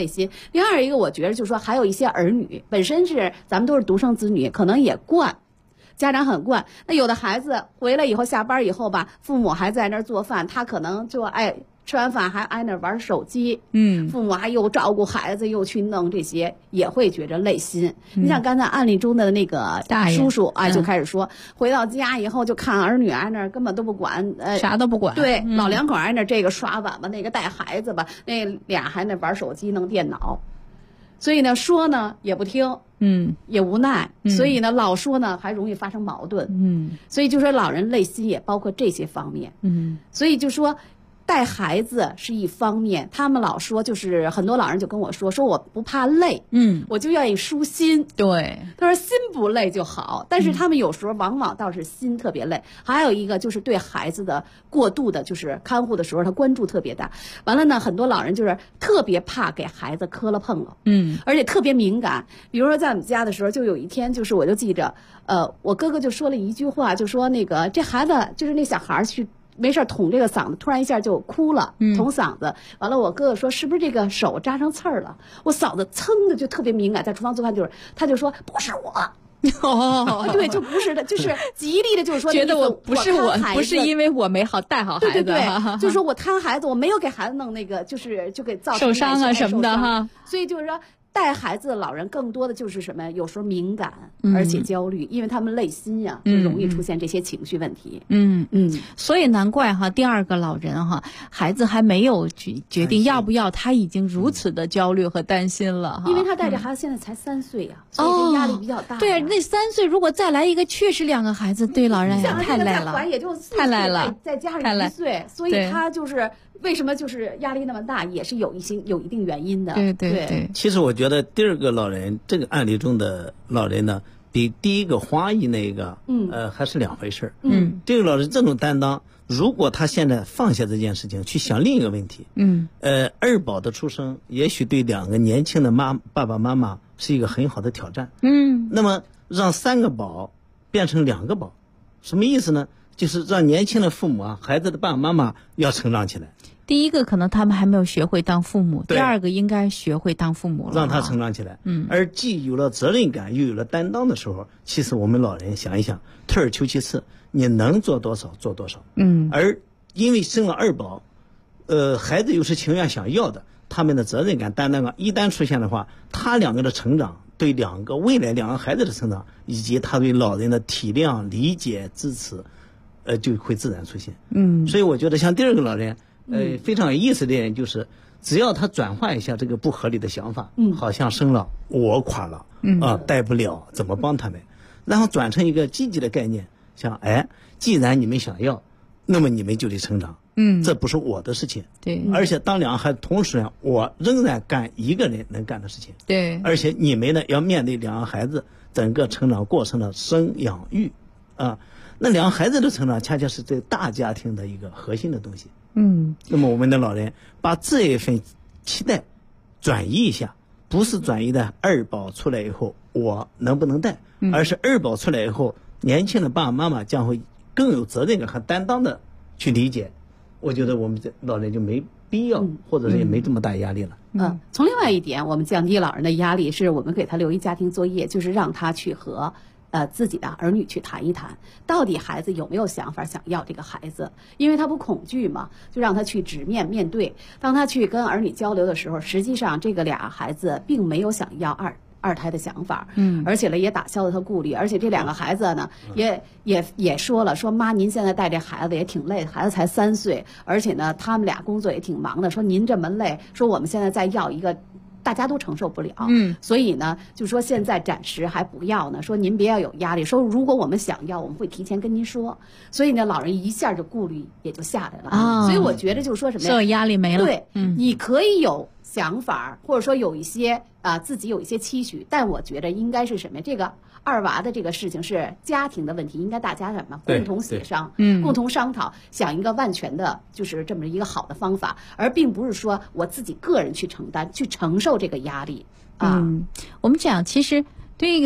第二一个，我觉得就是说，还有一些儿女本身是咱们都是独生子女，可能也惯。家长很惯，那有的孩子回来以后，下班以后吧，父母还在那儿做饭，他可能就吃完饭还挨那儿玩手机，父母还又照顾孩子，又去弄这些，也会觉着累心。你像刚才案例中的那个叔叔就开始说，回到家以后就看儿女挨那儿根本都不管， 啥都不管。 对，老两口挨那儿这个刷碗吧，那个带孩子吧，那俩还那玩手机弄电脑，所以呢说呢也不听。也无奈，所以呢，老说呢还容易发生矛盾。所以就说老人累心也包括这些方面。所以就说带孩子是一方面，他们老说就是很多老人就跟我说我不怕累，我就愿意舒心。 对， 他说心不累就好，但是他们有时候往往倒是心特别累。还有一个就是对孩子的过度的，就是看护的时候他关注特别大。完了呢，很多老人就是特别怕给孩子磕了碰了，而且特别敏感。比如说在我们家的时候，就有一天就是我就记着，我哥哥就说了一句话，就说那个这孩子就是那小孩去。没事捅这个嗓子，突然一下就哭了，捅嗓子。完了，我哥哥说是不是这个手扎上刺儿了？我嫂子噌的就特别敏感，在厨房做饭他就说不是我。对，就不是的，就是极力的，就是说觉得我不是我， 不是因为我没好带好孩子， 对，就是说我看孩子，我没有给孩子弄那个，就给造成受伤啊什么的哈。 所以就是说。带孩子的老人更多的就是什么？有时候敏感，而且焦虑，因为他们累心呀，就容易出现这些情绪问题。 所以难怪哈，第二个老人哈，孩子还没有决定要不要，他已经如此的焦虑和担心了哈。 因为他带着孩子现在才3岁呀，所以这压力比较大。 对，那3岁如果再来一个，确实2个孩子对老人也太累了， 也就4岁， 太累了， 再加上1岁，所以他就是。为什么就是压力那么大，也是有一定原因的。 对。 其实我觉得第二个老人，这个案例中的老人呢，比第一个华裔那个，还是两回事。这个老人这种担当，如果他现在放下这件事情，去想另一个问题，二宝的出生，也许对2个年轻的爸爸妈妈是一个很好的挑战。那么让3个宝变成2个宝，什么意思呢？就是让年轻的父母孩子的爸爸妈妈要成长起来。 第一个可能他们还没有学会当父母，第二个应该学会当父母了， 让他成长起来。而既有了责任感又有了担当的时候，其实我们老人想一想，退而求其次，你能做多少做多少。而因为生了2宝，孩子又是情愿想要的，他们的责任感担当感一旦出现的话，他2个的成长，对未来2个孩子的成长，以及他对老人的体谅理解支持，就会自然出现。所以我觉得像第二个老人，非常有意思的一点就是，只要他转换一下这个不合理的想法，好像生了我垮了，带不了，怎么帮他们？然后转成一个积极的概念，像既然你们想要，那么你们就得成长。这不是我的事情。 对。 而且当2个孩子同时，我仍然干一个人能干的事情。 对。 而且你们呢，要面对2个孩子整个成长过程的生养育那2个孩子的成长，恰恰是这大家庭的一个核心的东西。那么我们的老人把这一份期待转移一下，不是转移的2宝出来以后我能不能带，而是2宝出来以后，年轻的爸爸妈妈将会更有责任感和担当的去理解。我觉得我们这老人就没必要，或者是也没这么大压力了。 从另外一点，我们降低老人的压力，是我们给他留一家庭作业，就是让他去和自己的儿女去谈一谈，到底孩子有没有想法想要这个孩子，因为他不恐惧嘛，就让他去直面面对。当他去跟儿女交流的时候，实际上这个俩孩子并没有想要二胎的想法，而且呢也打消了他顾虑，而且这2个孩子呢也说了，说妈您现在带这孩子也挺累，孩子才3岁，而且呢他们俩工作也挺忙的，说您这么累，说我们现在再要一个大家都承受不了，所以呢，就说现在暂时还不要呢。说您别要有压力，说如果我们想要，我们会提前跟您说。所以呢，老人一下就顾虑也就下来了。所以我觉得就是说什么呀， 所有压力没了。 对，你可以有想法，或者说有一些自己有一些期许，但我觉得应该是什么呀？这个2娃的这个事情是家庭的问题，应该大家什么共同协商，共同商讨，想一个万全的，就是这么一个好的方法，而并不是说我自己个人去承担、去承受这个压力。 我们讲其实对一个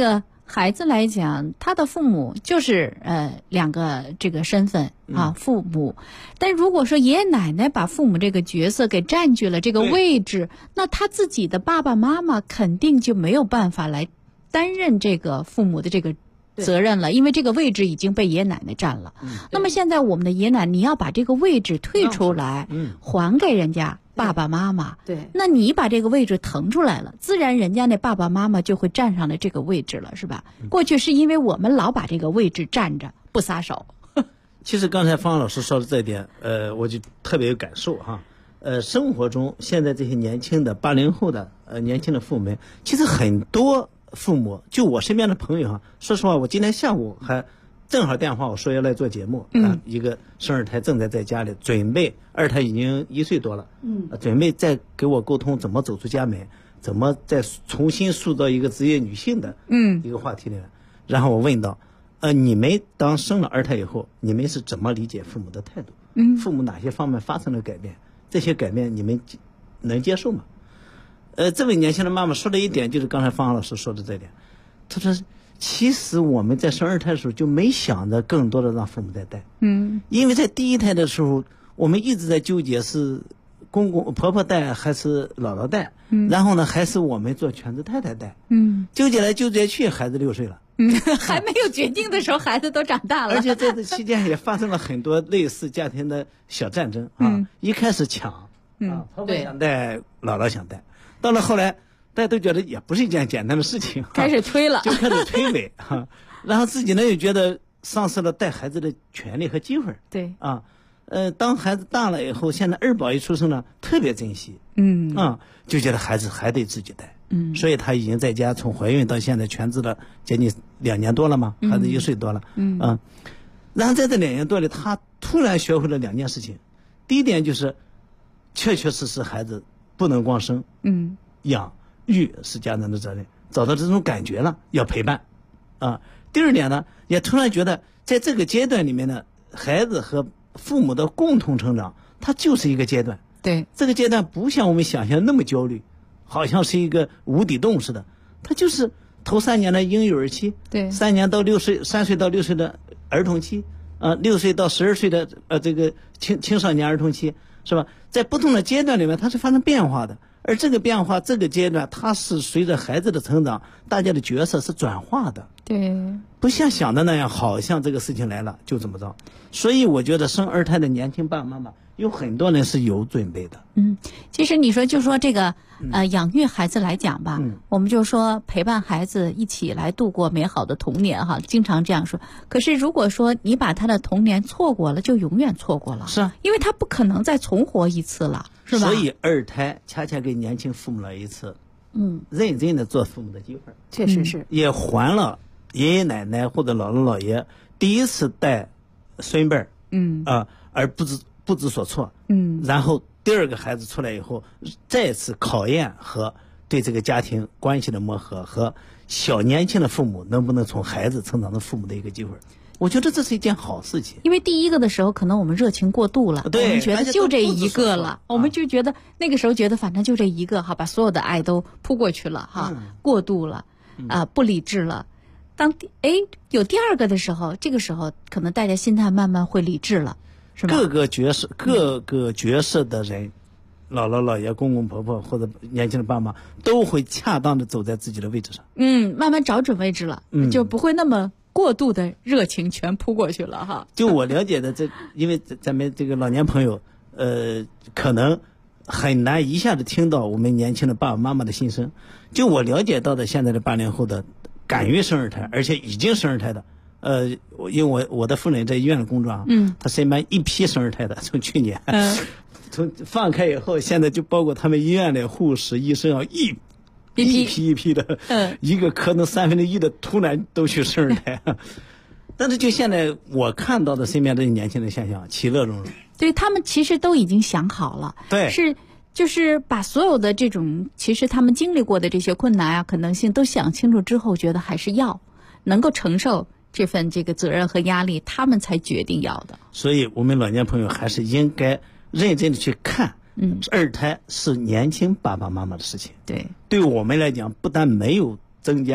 孩子来讲，他的父母就是两个这个身份啊，父母。但如果说爷爷奶奶把父母这个角色给占据了这个位置，那他自己的爸爸妈妈肯定就没有办法来担任这个父母的这个责任了，因为这个位置已经被爷爷奶奶占了。那么现在我们的爷爷奶奶，你要把这个位置退出来，还给人家爸爸妈妈。 对， 那你把这个位置腾出来了，自然人家那爸爸妈妈就会占上了这个位置了，是吧？过去是因为我们老把这个位置占着不撒手。 其实刚才方老师说的这一点，我就特别有感受哈。生活中现在这些年轻的80后的年轻的父母，其实很多父母，就我身边的朋友哈，说实话，我今天下午还正好电话，我说要来做节目，一个生二胎正在家里准备，二胎已经1岁多了，准备再给我沟通怎么走出家门，怎么再重新塑造一个职业女性的一个话题里面。然后我问到，你们当生了二胎以后，你们是怎么理解父母的态度？父母哪些方面发生了改变？这些改变你们能接受吗？这位年轻的妈妈说了一点，就是刚才方老师说的这一点，她说其实我们在生二胎的时候就没想着更多的让父母再带，因为在第一胎的时候我们一直在纠结是公公婆婆带还是姥姥带，然后呢还是我们做全职太太带，纠结来纠结去，孩子6岁了， 还没有决定的时候孩子都长大了， 而且在这期间也发生了很多类似家庭的小战争啊，一开始抢婆婆想带姥姥想带，到了后来大家都觉得也不是一件简单的事情， 开始推了， 就开始推诿然后自己呢又觉得丧失了带孩子的权利和机会。 对啊，当孩子大了以后，现在二宝一出生呢，特别珍惜，就觉得孩子还得自己带，所以他已经在家从怀孕到现在全职了接近2年多了嘛，孩子1岁多了，然后在这2年多里，他突然学会了2件事情，第一点就是确确实实孩子不能光生，养育是家长的责任，找到这种感觉了，要陪伴啊。第二点呢，也突然觉得在这个阶段里面呢，孩子和父母的共同成长，它就是一个阶段。 对， 这个阶段不像我们想象那么焦虑，好像是一个无底洞似的，它就是头3年的婴幼儿期， 对 ，3年到6岁，3岁到6岁的儿童期，6岁到12岁的这个青少年儿童期，是吧？在不同的阶段里面，它是发生变化的。而这个变化，这个阶段，它是随着孩子的成长，大家的角色是转化的。 对， 不像想的那样，好像这个事情来了就怎么着。所以我觉得生二胎的年轻爸爸妈妈，有很多人是有准备的。 其实你说就说这个养育孩子来讲吧，我们就说陪伴孩子一起来度过美好的童年哈，经常这样说。可是如果说你把他的童年错过了，就永远错过了。 是啊， 因为他不可能再重活一次了，是吧？ 所以二胎恰恰给年轻父母了一次认真的做父母的机会。 确实是， 也还了爷爷奶奶或者姥姥姥爷第一次带孙辈而不知所措。然后第二个孩子出来以后，再次考验和对这个家庭关系的磨合，和小年轻的父母能不能从孩子成长的父母的一个机会。我觉得这是一件好事情。 因为第一个的时候，可能我们热情过度了， 对， 我们觉得就这一个了，我们就觉得那个时候觉得反正就这一个哈，把所有的爱都扑过去了哈，过度了不理智了。当有第二个的时候，这个时候可能大家心态慢慢会理智了，是吧？ 各个角色的人，姥姥姥爷、公公婆婆或者年轻的爸妈，都会恰当的走在自己的位置上。 慢慢找准位置了，就不会那么过度的热情全扑过去了哈。 就我了解的因为咱们这个老年朋友，可能很难一下子听到我们年轻的爸爸妈妈的心声。就我了解到的，现在的80后的敢于生二胎，而且已经生二胎的，因为我的夫人在医院里工作啊，她身边一批生二胎的，从去年，从放开以后，现在就包括他们医院的护士、医生啊，一批的，一个可能1/3的突然都去生二胎。但是就现在我看到的身边这些年轻人现象，其乐融融。 对，他们其实都已经想好了， 对， 就是把所有的这种其实他们经历过的这些困难啊、可能性都想清楚之后，觉得还是能够承受这份这个责任和压力，他们才决定要的。 所以我们老年朋友还是应该认真的去看，二胎是年轻爸爸妈妈的事情。 对， 对我们来讲，不但没有增加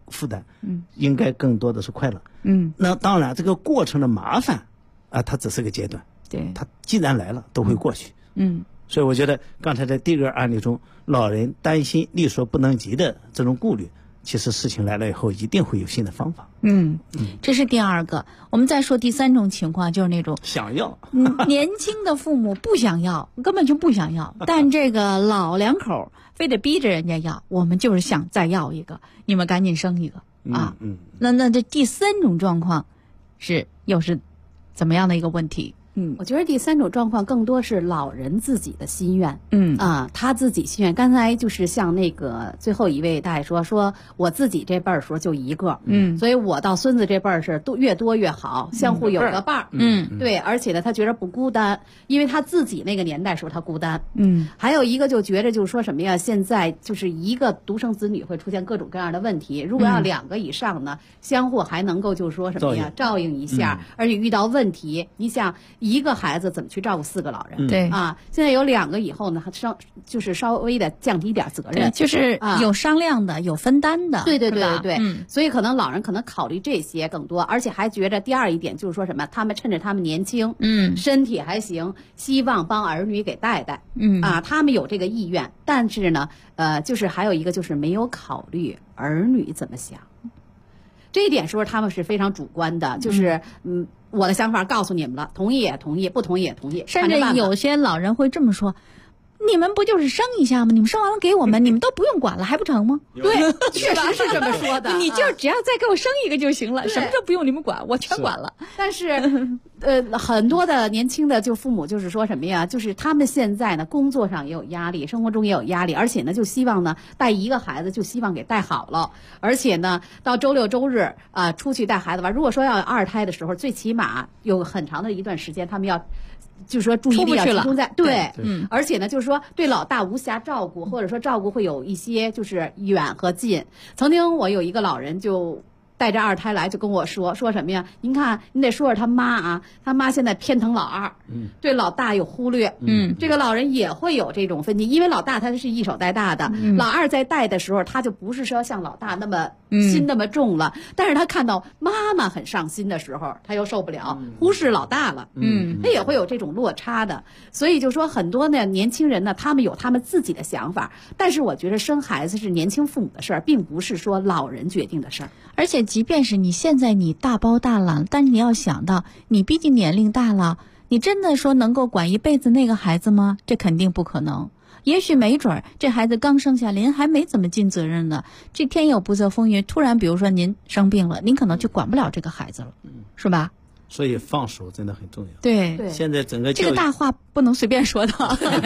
负担，应该更多的是快乐。那当然这个过程的麻烦啊，它只是个阶段， 对， 它既然来了都会过去。所以我觉得刚才在第一个案例中，老人担心力所不能及的这种顾虑，其实事情来了以后一定会有新的方法。 这是第二个。我们再说第三种情况，就是那种想要年轻的父母不想要，根本就不想要，但这个老两口非得逼着人家要，我们就是想再要一个，你们赶紧生一个啊。那这第三种状况又是怎么样的一个问题？ 我觉得第三种状况更多是老人自己的心愿。他自己心愿。刚才就是像那个最后一位大爷说我自己这辈儿时候就一个，所以我到孙子这辈儿是越多越好，相互有个伴儿。对，而且呢，他觉得不孤单，因为他自己那个年代时候他孤单。还有一个就觉得就是说什么呀？现在就是一个独生子女会出现各种各样的问题，如果要2个以上呢，相互还能够就是说什么呀？照应一下，而且遇到问题，你想。一个孩子怎么去照顾4个老人？ 对啊，现在有2个以后呢，就是稍微的降低点责任， 就是有商量的，有分担的。 对，所以可能老人可能考虑这些更多，而且还觉着第二一点就是说什么，他们趁着他们年轻，身体还行，希望帮儿女给带带，他们有这个意愿，但是呢，就是还有一个就是没有考虑儿女怎么想。这一点时候他们是非常主观的，就是我的想法告诉你们了，同意也同意，不同意也同意， 甚至有些老人会这么说：“你们不就是生一下吗？你们生完了给我们，你们都不用管了，还不成吗？” 对，确实是这么说的。 你就只要再给我生一个就行了，什么都不用你们管，我全管了。 但是，很多的年轻的就父母就是说什么呀？就是他们现在呢，工作上也有压力，生活中也有压力，而且呢，就希望呢带一个孩子，就希望给带好了，而且呢，到周六周日出去带孩子玩。如果说要有2胎的时候，最起码有很长的一段时间，他们要。就是说注意力要集中在对，而且呢，就是说对老大无暇照顾，或者说照顾会有一些就是远和近。曾经我有一个老人就带着2胎来，就跟我说什么呀？您看，你得说说他妈啊，他妈现在偏疼老2，对老大有忽略，这个老人也会有这种分歧，因为老大他是一手带大的，老2在带的时候，他就不是说像老大那么心那么重了，但是他看到妈妈很上心的时候，他又受不了，忽视老大了，他也会有这种落差的，所以就说很多呢年轻人呢，他们有他们自己的想法，但是我觉得生孩子是年轻父母的事儿，并不是说老人决定的事儿， 而且即便是你现在你大包大揽，但是你要想到，你毕竟年龄大了，你真的说能够管一辈子那个孩子吗？这肯定不可能。也许没准儿这孩子刚生下，您还没怎么尽责任呢，这天有不测风云，突然比如说您生病了，您可能就管不了这个孩子了，是吧？ 所以放手真的很重要。 对， 现在整个这个大话不能随便说的。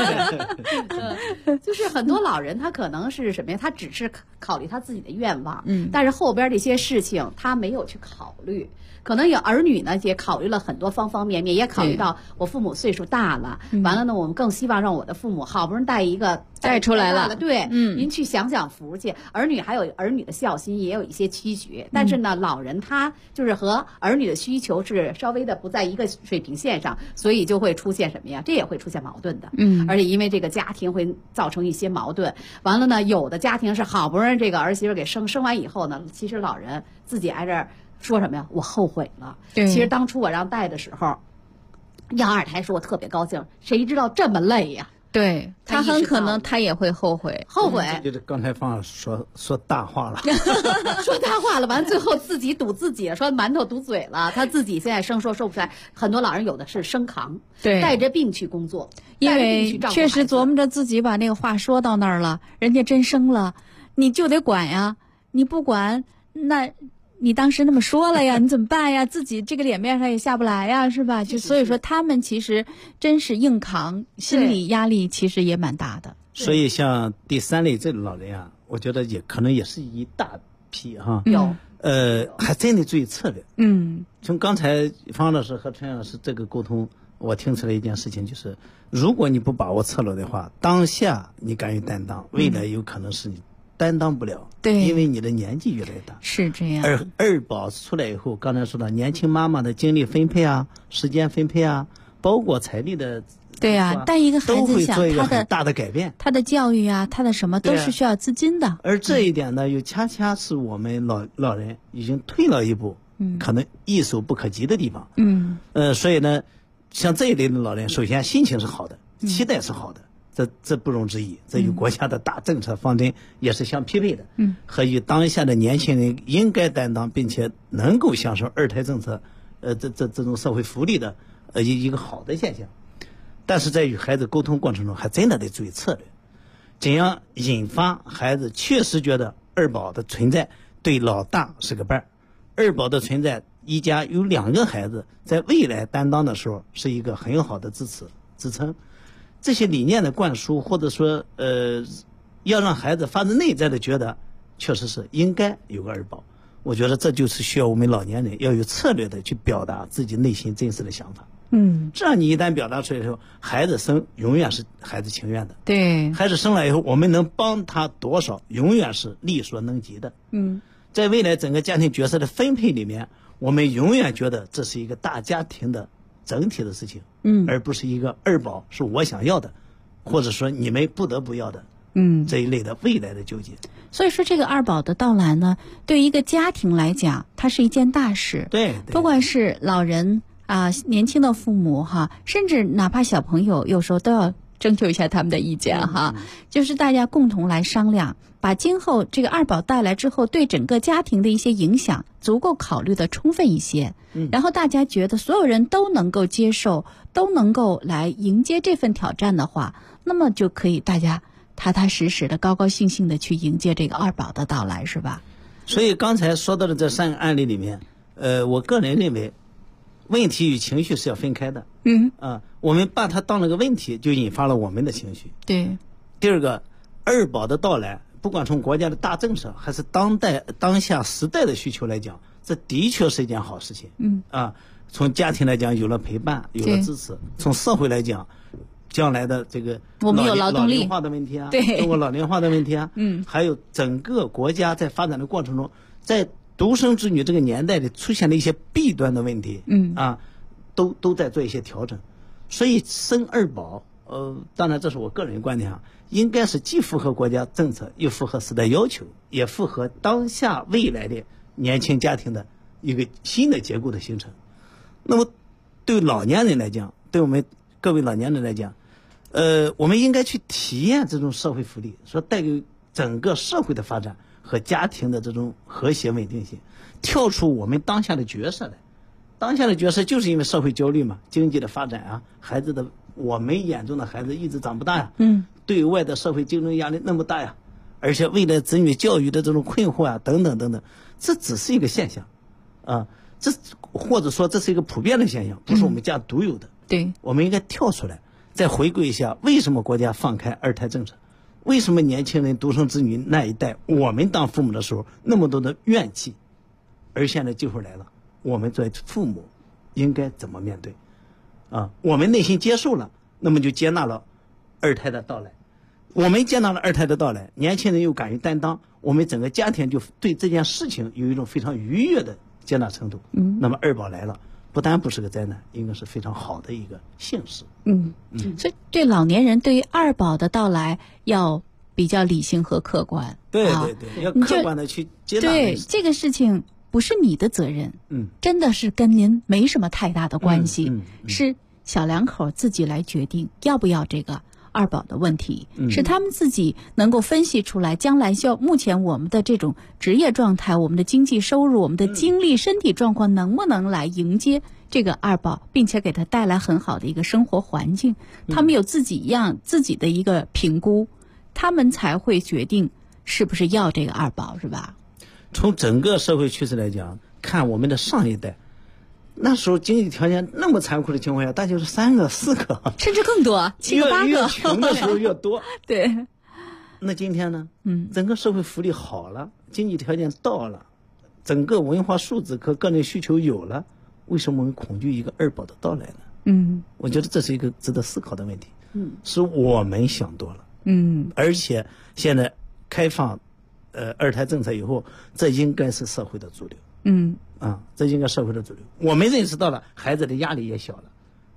就是很多老人他可能是什么呀？他只是考虑他自己的愿望，但是后边这些事情他没有去考虑。可能有儿女呢，也考虑了很多方方面面，也考虑到我父母岁数大了，完了呢，我们更希望让我的父母好不容易带一个带出来了， 对，您去享享福去。儿女还有儿女的孝心，也有一些期许，但是呢，老人他就是和儿女的需求是稍微的不在一个水平线上，所以就会出现什么呀？这也会出现矛盾的，而且因为这个家庭会造成一些矛盾。完了呢，有的家庭是好不容易这个儿媳妇给生完以后呢，其实老人自己挨这儿。说什么呀？我后悔了。其实当初我让带的时候，要2胎时我特别高兴，谁知道这么累呀？ 对，他很可能他也会后悔。 就是刚才方说大话了， 说大话了，完了最后自己堵自己，说馒头堵嘴了，他自己现在说不出来。很多老人有的是生扛， 对， 带着病去工作， 因为确实琢磨着自己把那个话说到那儿了，人家真生了，你就得管呀，你不管那。你当时那么说了呀，你怎么办呀？自己这个脸面上也下不来呀，是吧？就所以说，他们其实真是硬扛，心理压力其实也蛮大的。 所以像第3类这种老人啊，我觉得也可能也是一大批哈。 有还真得注意策略。从刚才方老师和陈老师这个沟通，我听出来一件事情，就是如果你不把握策略的话，当下你敢于担当，未来有可能是你担当不了， 对， 因为你的年纪越来越大， 是这样。 而2宝出来以后，刚才说到年轻妈妈的精力分配啊、时间分配啊，包括财力的对呀，带一个孩子都会想做一个他的很大的改变。 他的教育啊，他的什么都是需要资金的。 而这一点呢，又恰恰是我们老人已经退了一步，可能一手不可及的地方。所以呢，像这一类的老人，首先心情是好的，期待是好的。这不容置疑，这与国家的大政策方针也是相匹配的，和与当下的年轻人应该担当并且能够享受二胎政策，这种社会福利的一个好的现象。但是在与孩子沟通过程中，还真的得注意策略，怎样引发孩子确实觉得二宝的存在对老大是个伴儿，二宝的存在，一家有2个孩子在未来担当的时候是一个很好的支撑。这些理念的灌输，或者说要让孩子发自内在的觉得确实是应该有个二宝，我觉得这就是需要我们老年人要有策略的去表达自己内心真实的想法。这样你一旦表达出来的时候，孩子生永远是孩子情愿的。 对， 孩子生了以后，我们能帮他多少，永远是力所能及的。在未来整个家庭角色的分配里面，我们永远觉得这是一个大家庭的整体的事情，而不是一个二宝是我想要的，或者说你们不得不要的，这一类的未来的纠结。 所以说，这个二宝的到来呢，对于一个家庭来讲，它是一件大事。 对， 不管是老人啊、年轻的父母哈，甚至哪怕小朋友，有时候都要征求一下他们的意见哈，就是大家共同来商量，把今后这个二宝带来之后对整个家庭的一些影响足够考虑的充分一些，然后大家觉得所有人都能够接受，都能够来迎接这份挑战的话，那么就可以大家踏踏实实的高高兴兴的去迎接这个二宝的到来，是吧？ 所以刚才说到的这3个案例里面，我个人认为问题与情绪是要分开的。我们把它当了个问题，就引发了我们的情绪。 对。 第二个，二宝的到来，不管从国家的大政策还是当下时代的需求来讲，这的确是一件好事情。从家庭来讲有了陪伴，有了支持；从社会来讲，将来的这个我们有劳动力老龄化的问题啊， 对， 中国老龄化的问题啊，还有整个国家在发展的过程中，在独生子女这个年代里出现了一些弊端的问题，都在做一些调整。所以生二宝，当然这是我个人观点啊，应该是既符合国家政策，又符合时代要求，也符合当下未来的年轻家庭的一个新的结构的形成。那么对老年人来讲，对我们各位老年人来讲，我们应该去体验这种社会福利，说带给整个社会的发展和家庭的这种和谐稳定性，跳出我们当下的角色来。当下的角色就是因为社会焦虑嘛，经济的发展啊，孩子的我们眼中的孩子一直长不大呀，对外的社会竞争压力那么大呀，而且未来子女教育的这种困惑啊，等等等等，这只是一个现象，这或者说这是一个普遍的现象，不是我们家独有的。 对， 我们应该跳出来，再回归一下，为什么国家放开二胎政策？为什么年轻人独生子女那一代，我们当父母的时候那么多的怨气，而现在机会来了，我们作为父母应该怎么面对？我们内心接受了，那么就接纳了二胎的到来。我们接纳了二胎的到来，年轻人又敢于担当，我们整个家庭就对这件事情有一种非常愉悦的接纳程度。那么二宝来了，不但不是个灾难，应该是非常好的一个幸事。 所以对老年人对于二宝的到来要比较理性和客观。 对，要客观的去接纳。 对，这个事情不是你的责任，真的是跟您没什么太大的关系，是小两口自己来决定要不要这个二宝的问题，是他们自己能够分析出来，将来目前我们的这种职业状态、我们的经济收入、我们的精力、身体状况能不能来迎接这个二宝，并且给他带来很好的一个生活环境，他们有自己的一个评估，他们才会决定是不是要这个二宝，是吧？ 从整个社会趋势来讲，看我们的上一代，那时候经济条件那么残酷的情况下，大家是3个、4个， 甚至更多，7个、8个， 越穷的时候越多。 对。 那今天呢？整个社会福利好了，经济条件到了，整个文化素质和个人需求有了，为什么我们恐惧一个二宝的到来呢？我觉得这是一个值得思考的问题。是我们想多了。而且现在开放二胎政策以后，这应该是社会的主流。这应该社会的主流。我们认识到了，孩子的压力也小了，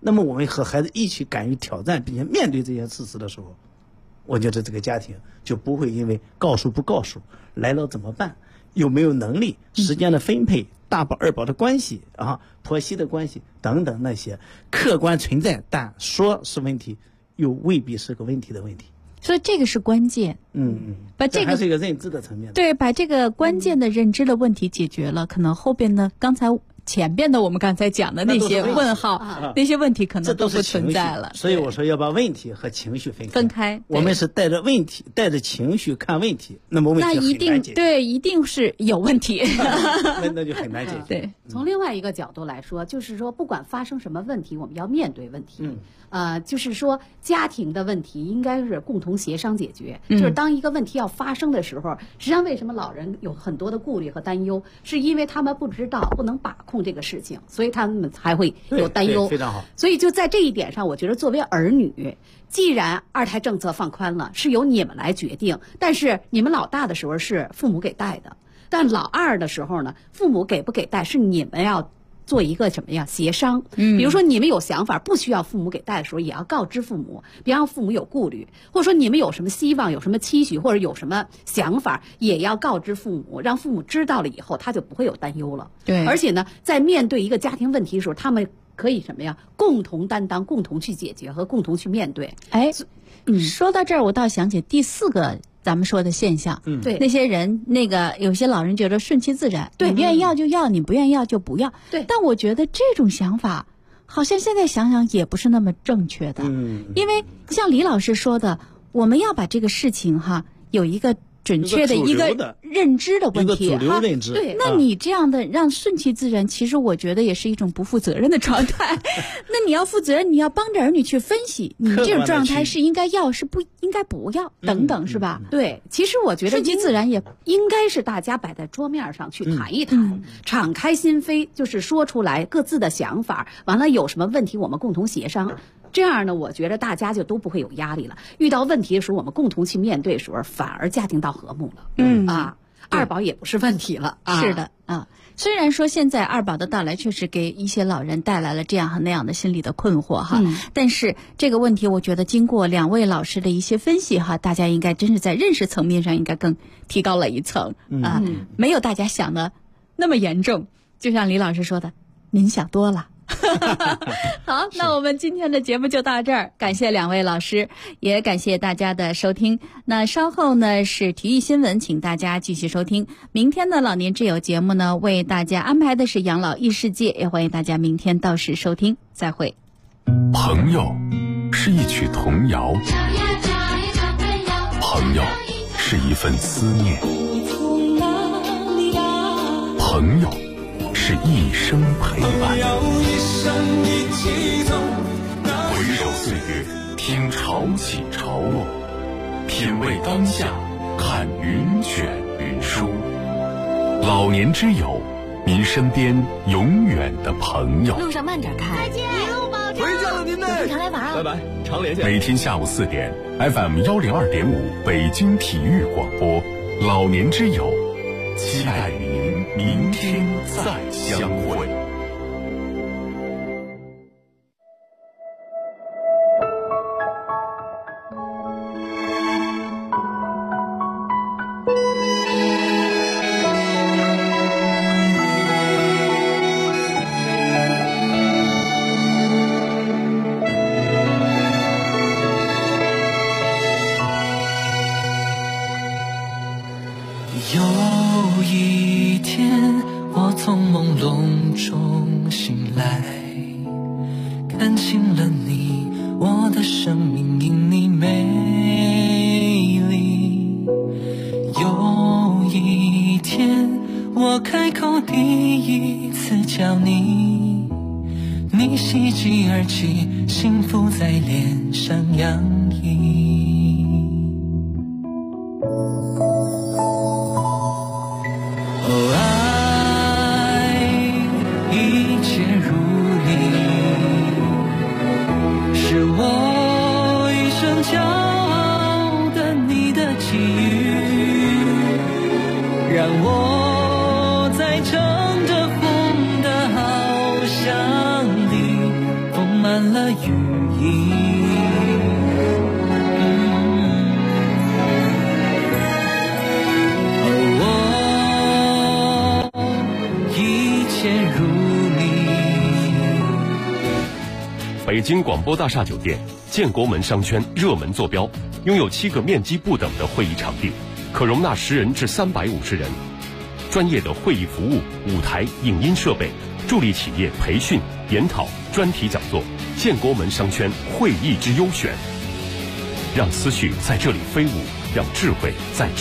那么我们和孩子一起敢于挑战并且面对这些事实的时候，我觉得这个家庭就不会因为告诉不告诉，来了怎么办，有没有能力，时间的分配，大宝二宝的关系啊，婆媳的关系等等那些客观存在，但说是问题又未必是个问题的问题。 所以这个是关键。把这个还是一个认知的层面。 对，把这个关键的认知的问题解决了，可能后边呢，前边的我们刚才讲的那些问号，那些问题可能都不存在了。 所以我说要把问题和情绪分开。我们是带着问题、带着情绪看问题，那么问题很难解决。 对，一定是有问题， 那就很难解决。 对， 从另外一个角度来说，就是说不管发生什么问题，我们要面对问题。就是说家庭的问题应该是共同协商解决。就是当一个问题要发生的时候，实际上为什么老人有很多的顾虑和担忧，是因为他们不知道、不能把控这个事情，所以他们才会有担忧。 非常好。 所以就在这一点上，我觉得作为儿女，既然二胎政策放宽了，是由你们来决定，但是你们老大的时候是父母给带的，但老二的时候呢，父母给不给带是你们要做一个什么呀协商。比如说你们有想法不需要父母给带的时候，也要告知父母，别让父母有顾虑，或者说你们有什么希望、有什么期许或者有什么想法，也要告知父母，让父母知道了以后，他就不会有担忧了。 对， 而且呢，在面对一个家庭问题的时候，他们可以什么呀？共同担当，共同去解决和共同去面对。 说到这儿，我倒想起第4个咱们说的现象。 对， 那些人，有些老人觉得顺其自然， 对， 你愿意要就要，你不愿意要就不要。 对， 但我觉得这种想法，好像现在想想也不是那么正确的。因为像李老师说的，我们要把这个事情有一个准确的一个认知的问题， 一个主流认知。 对，那你这样的让顺其自然，其实我觉得也是一种不负责任的状态。那你要负责任，你要帮着儿女去分析，你这种状态是应该要，是不应该不要，等等，是吧？ 对，其实我觉得顺其自然也应该是大家摆在桌面上去谈一谈，敞开心扉，就是说出来各自的想法，完了有什么问题我们共同协商。这样呢，我觉得大家就都不会有压力了。遇到问题的时候，我们共同去面对的时候，反而家庭到和睦了。二宝也不是问题了。 是的啊。虽然说现在二宝的到来确实给一些老人带来了这样和那样的心理的困惑但是这个问题，我觉得经过2位老师的一些分析大家应该真是在认识层面上应该更提高了一层没有大家想的那么严重。就像李老师说的，您想多了。好，那我们今天的节目就到这儿，感谢2位老师，也感谢大家的收听。那稍后呢是体育新闻，请大家继续收听。明天的老年之友节目呢，为大家安排的是养老异世界，也欢迎大家明天到时收听。再会。 朋友是一曲童谣，朋友是一份思念，朋友是一生陪伴。回首岁月，听潮起潮落，品味当下，看云卷云舒。老年之友，您身边永远的朋友。 路上慢点开， 再见，一路保重。 回家了您呢， 常来玩啊， 拜拜，常联系。 每天下午4点 ，FM 102.5北京体育广播，老年之友，期待与您明天再相会。 有一天，我从朦胧中醒来，看清了你，我的生命因你美丽。有一天，我开口第一次叫你，你喜极而泣，幸福在脸上洋溢。让我在乘着风的翱翔里，丰满了语音。 北京广播大厦酒店建国门商圈热门坐标，拥有7个面积不等的会议场地，可容纳10人至350人。专业的会议服务、舞台、影音设备，助力企业培训、研讨、专题讲座。建国门商圈会议之优选，让思绪在这里飞舞，让智慧在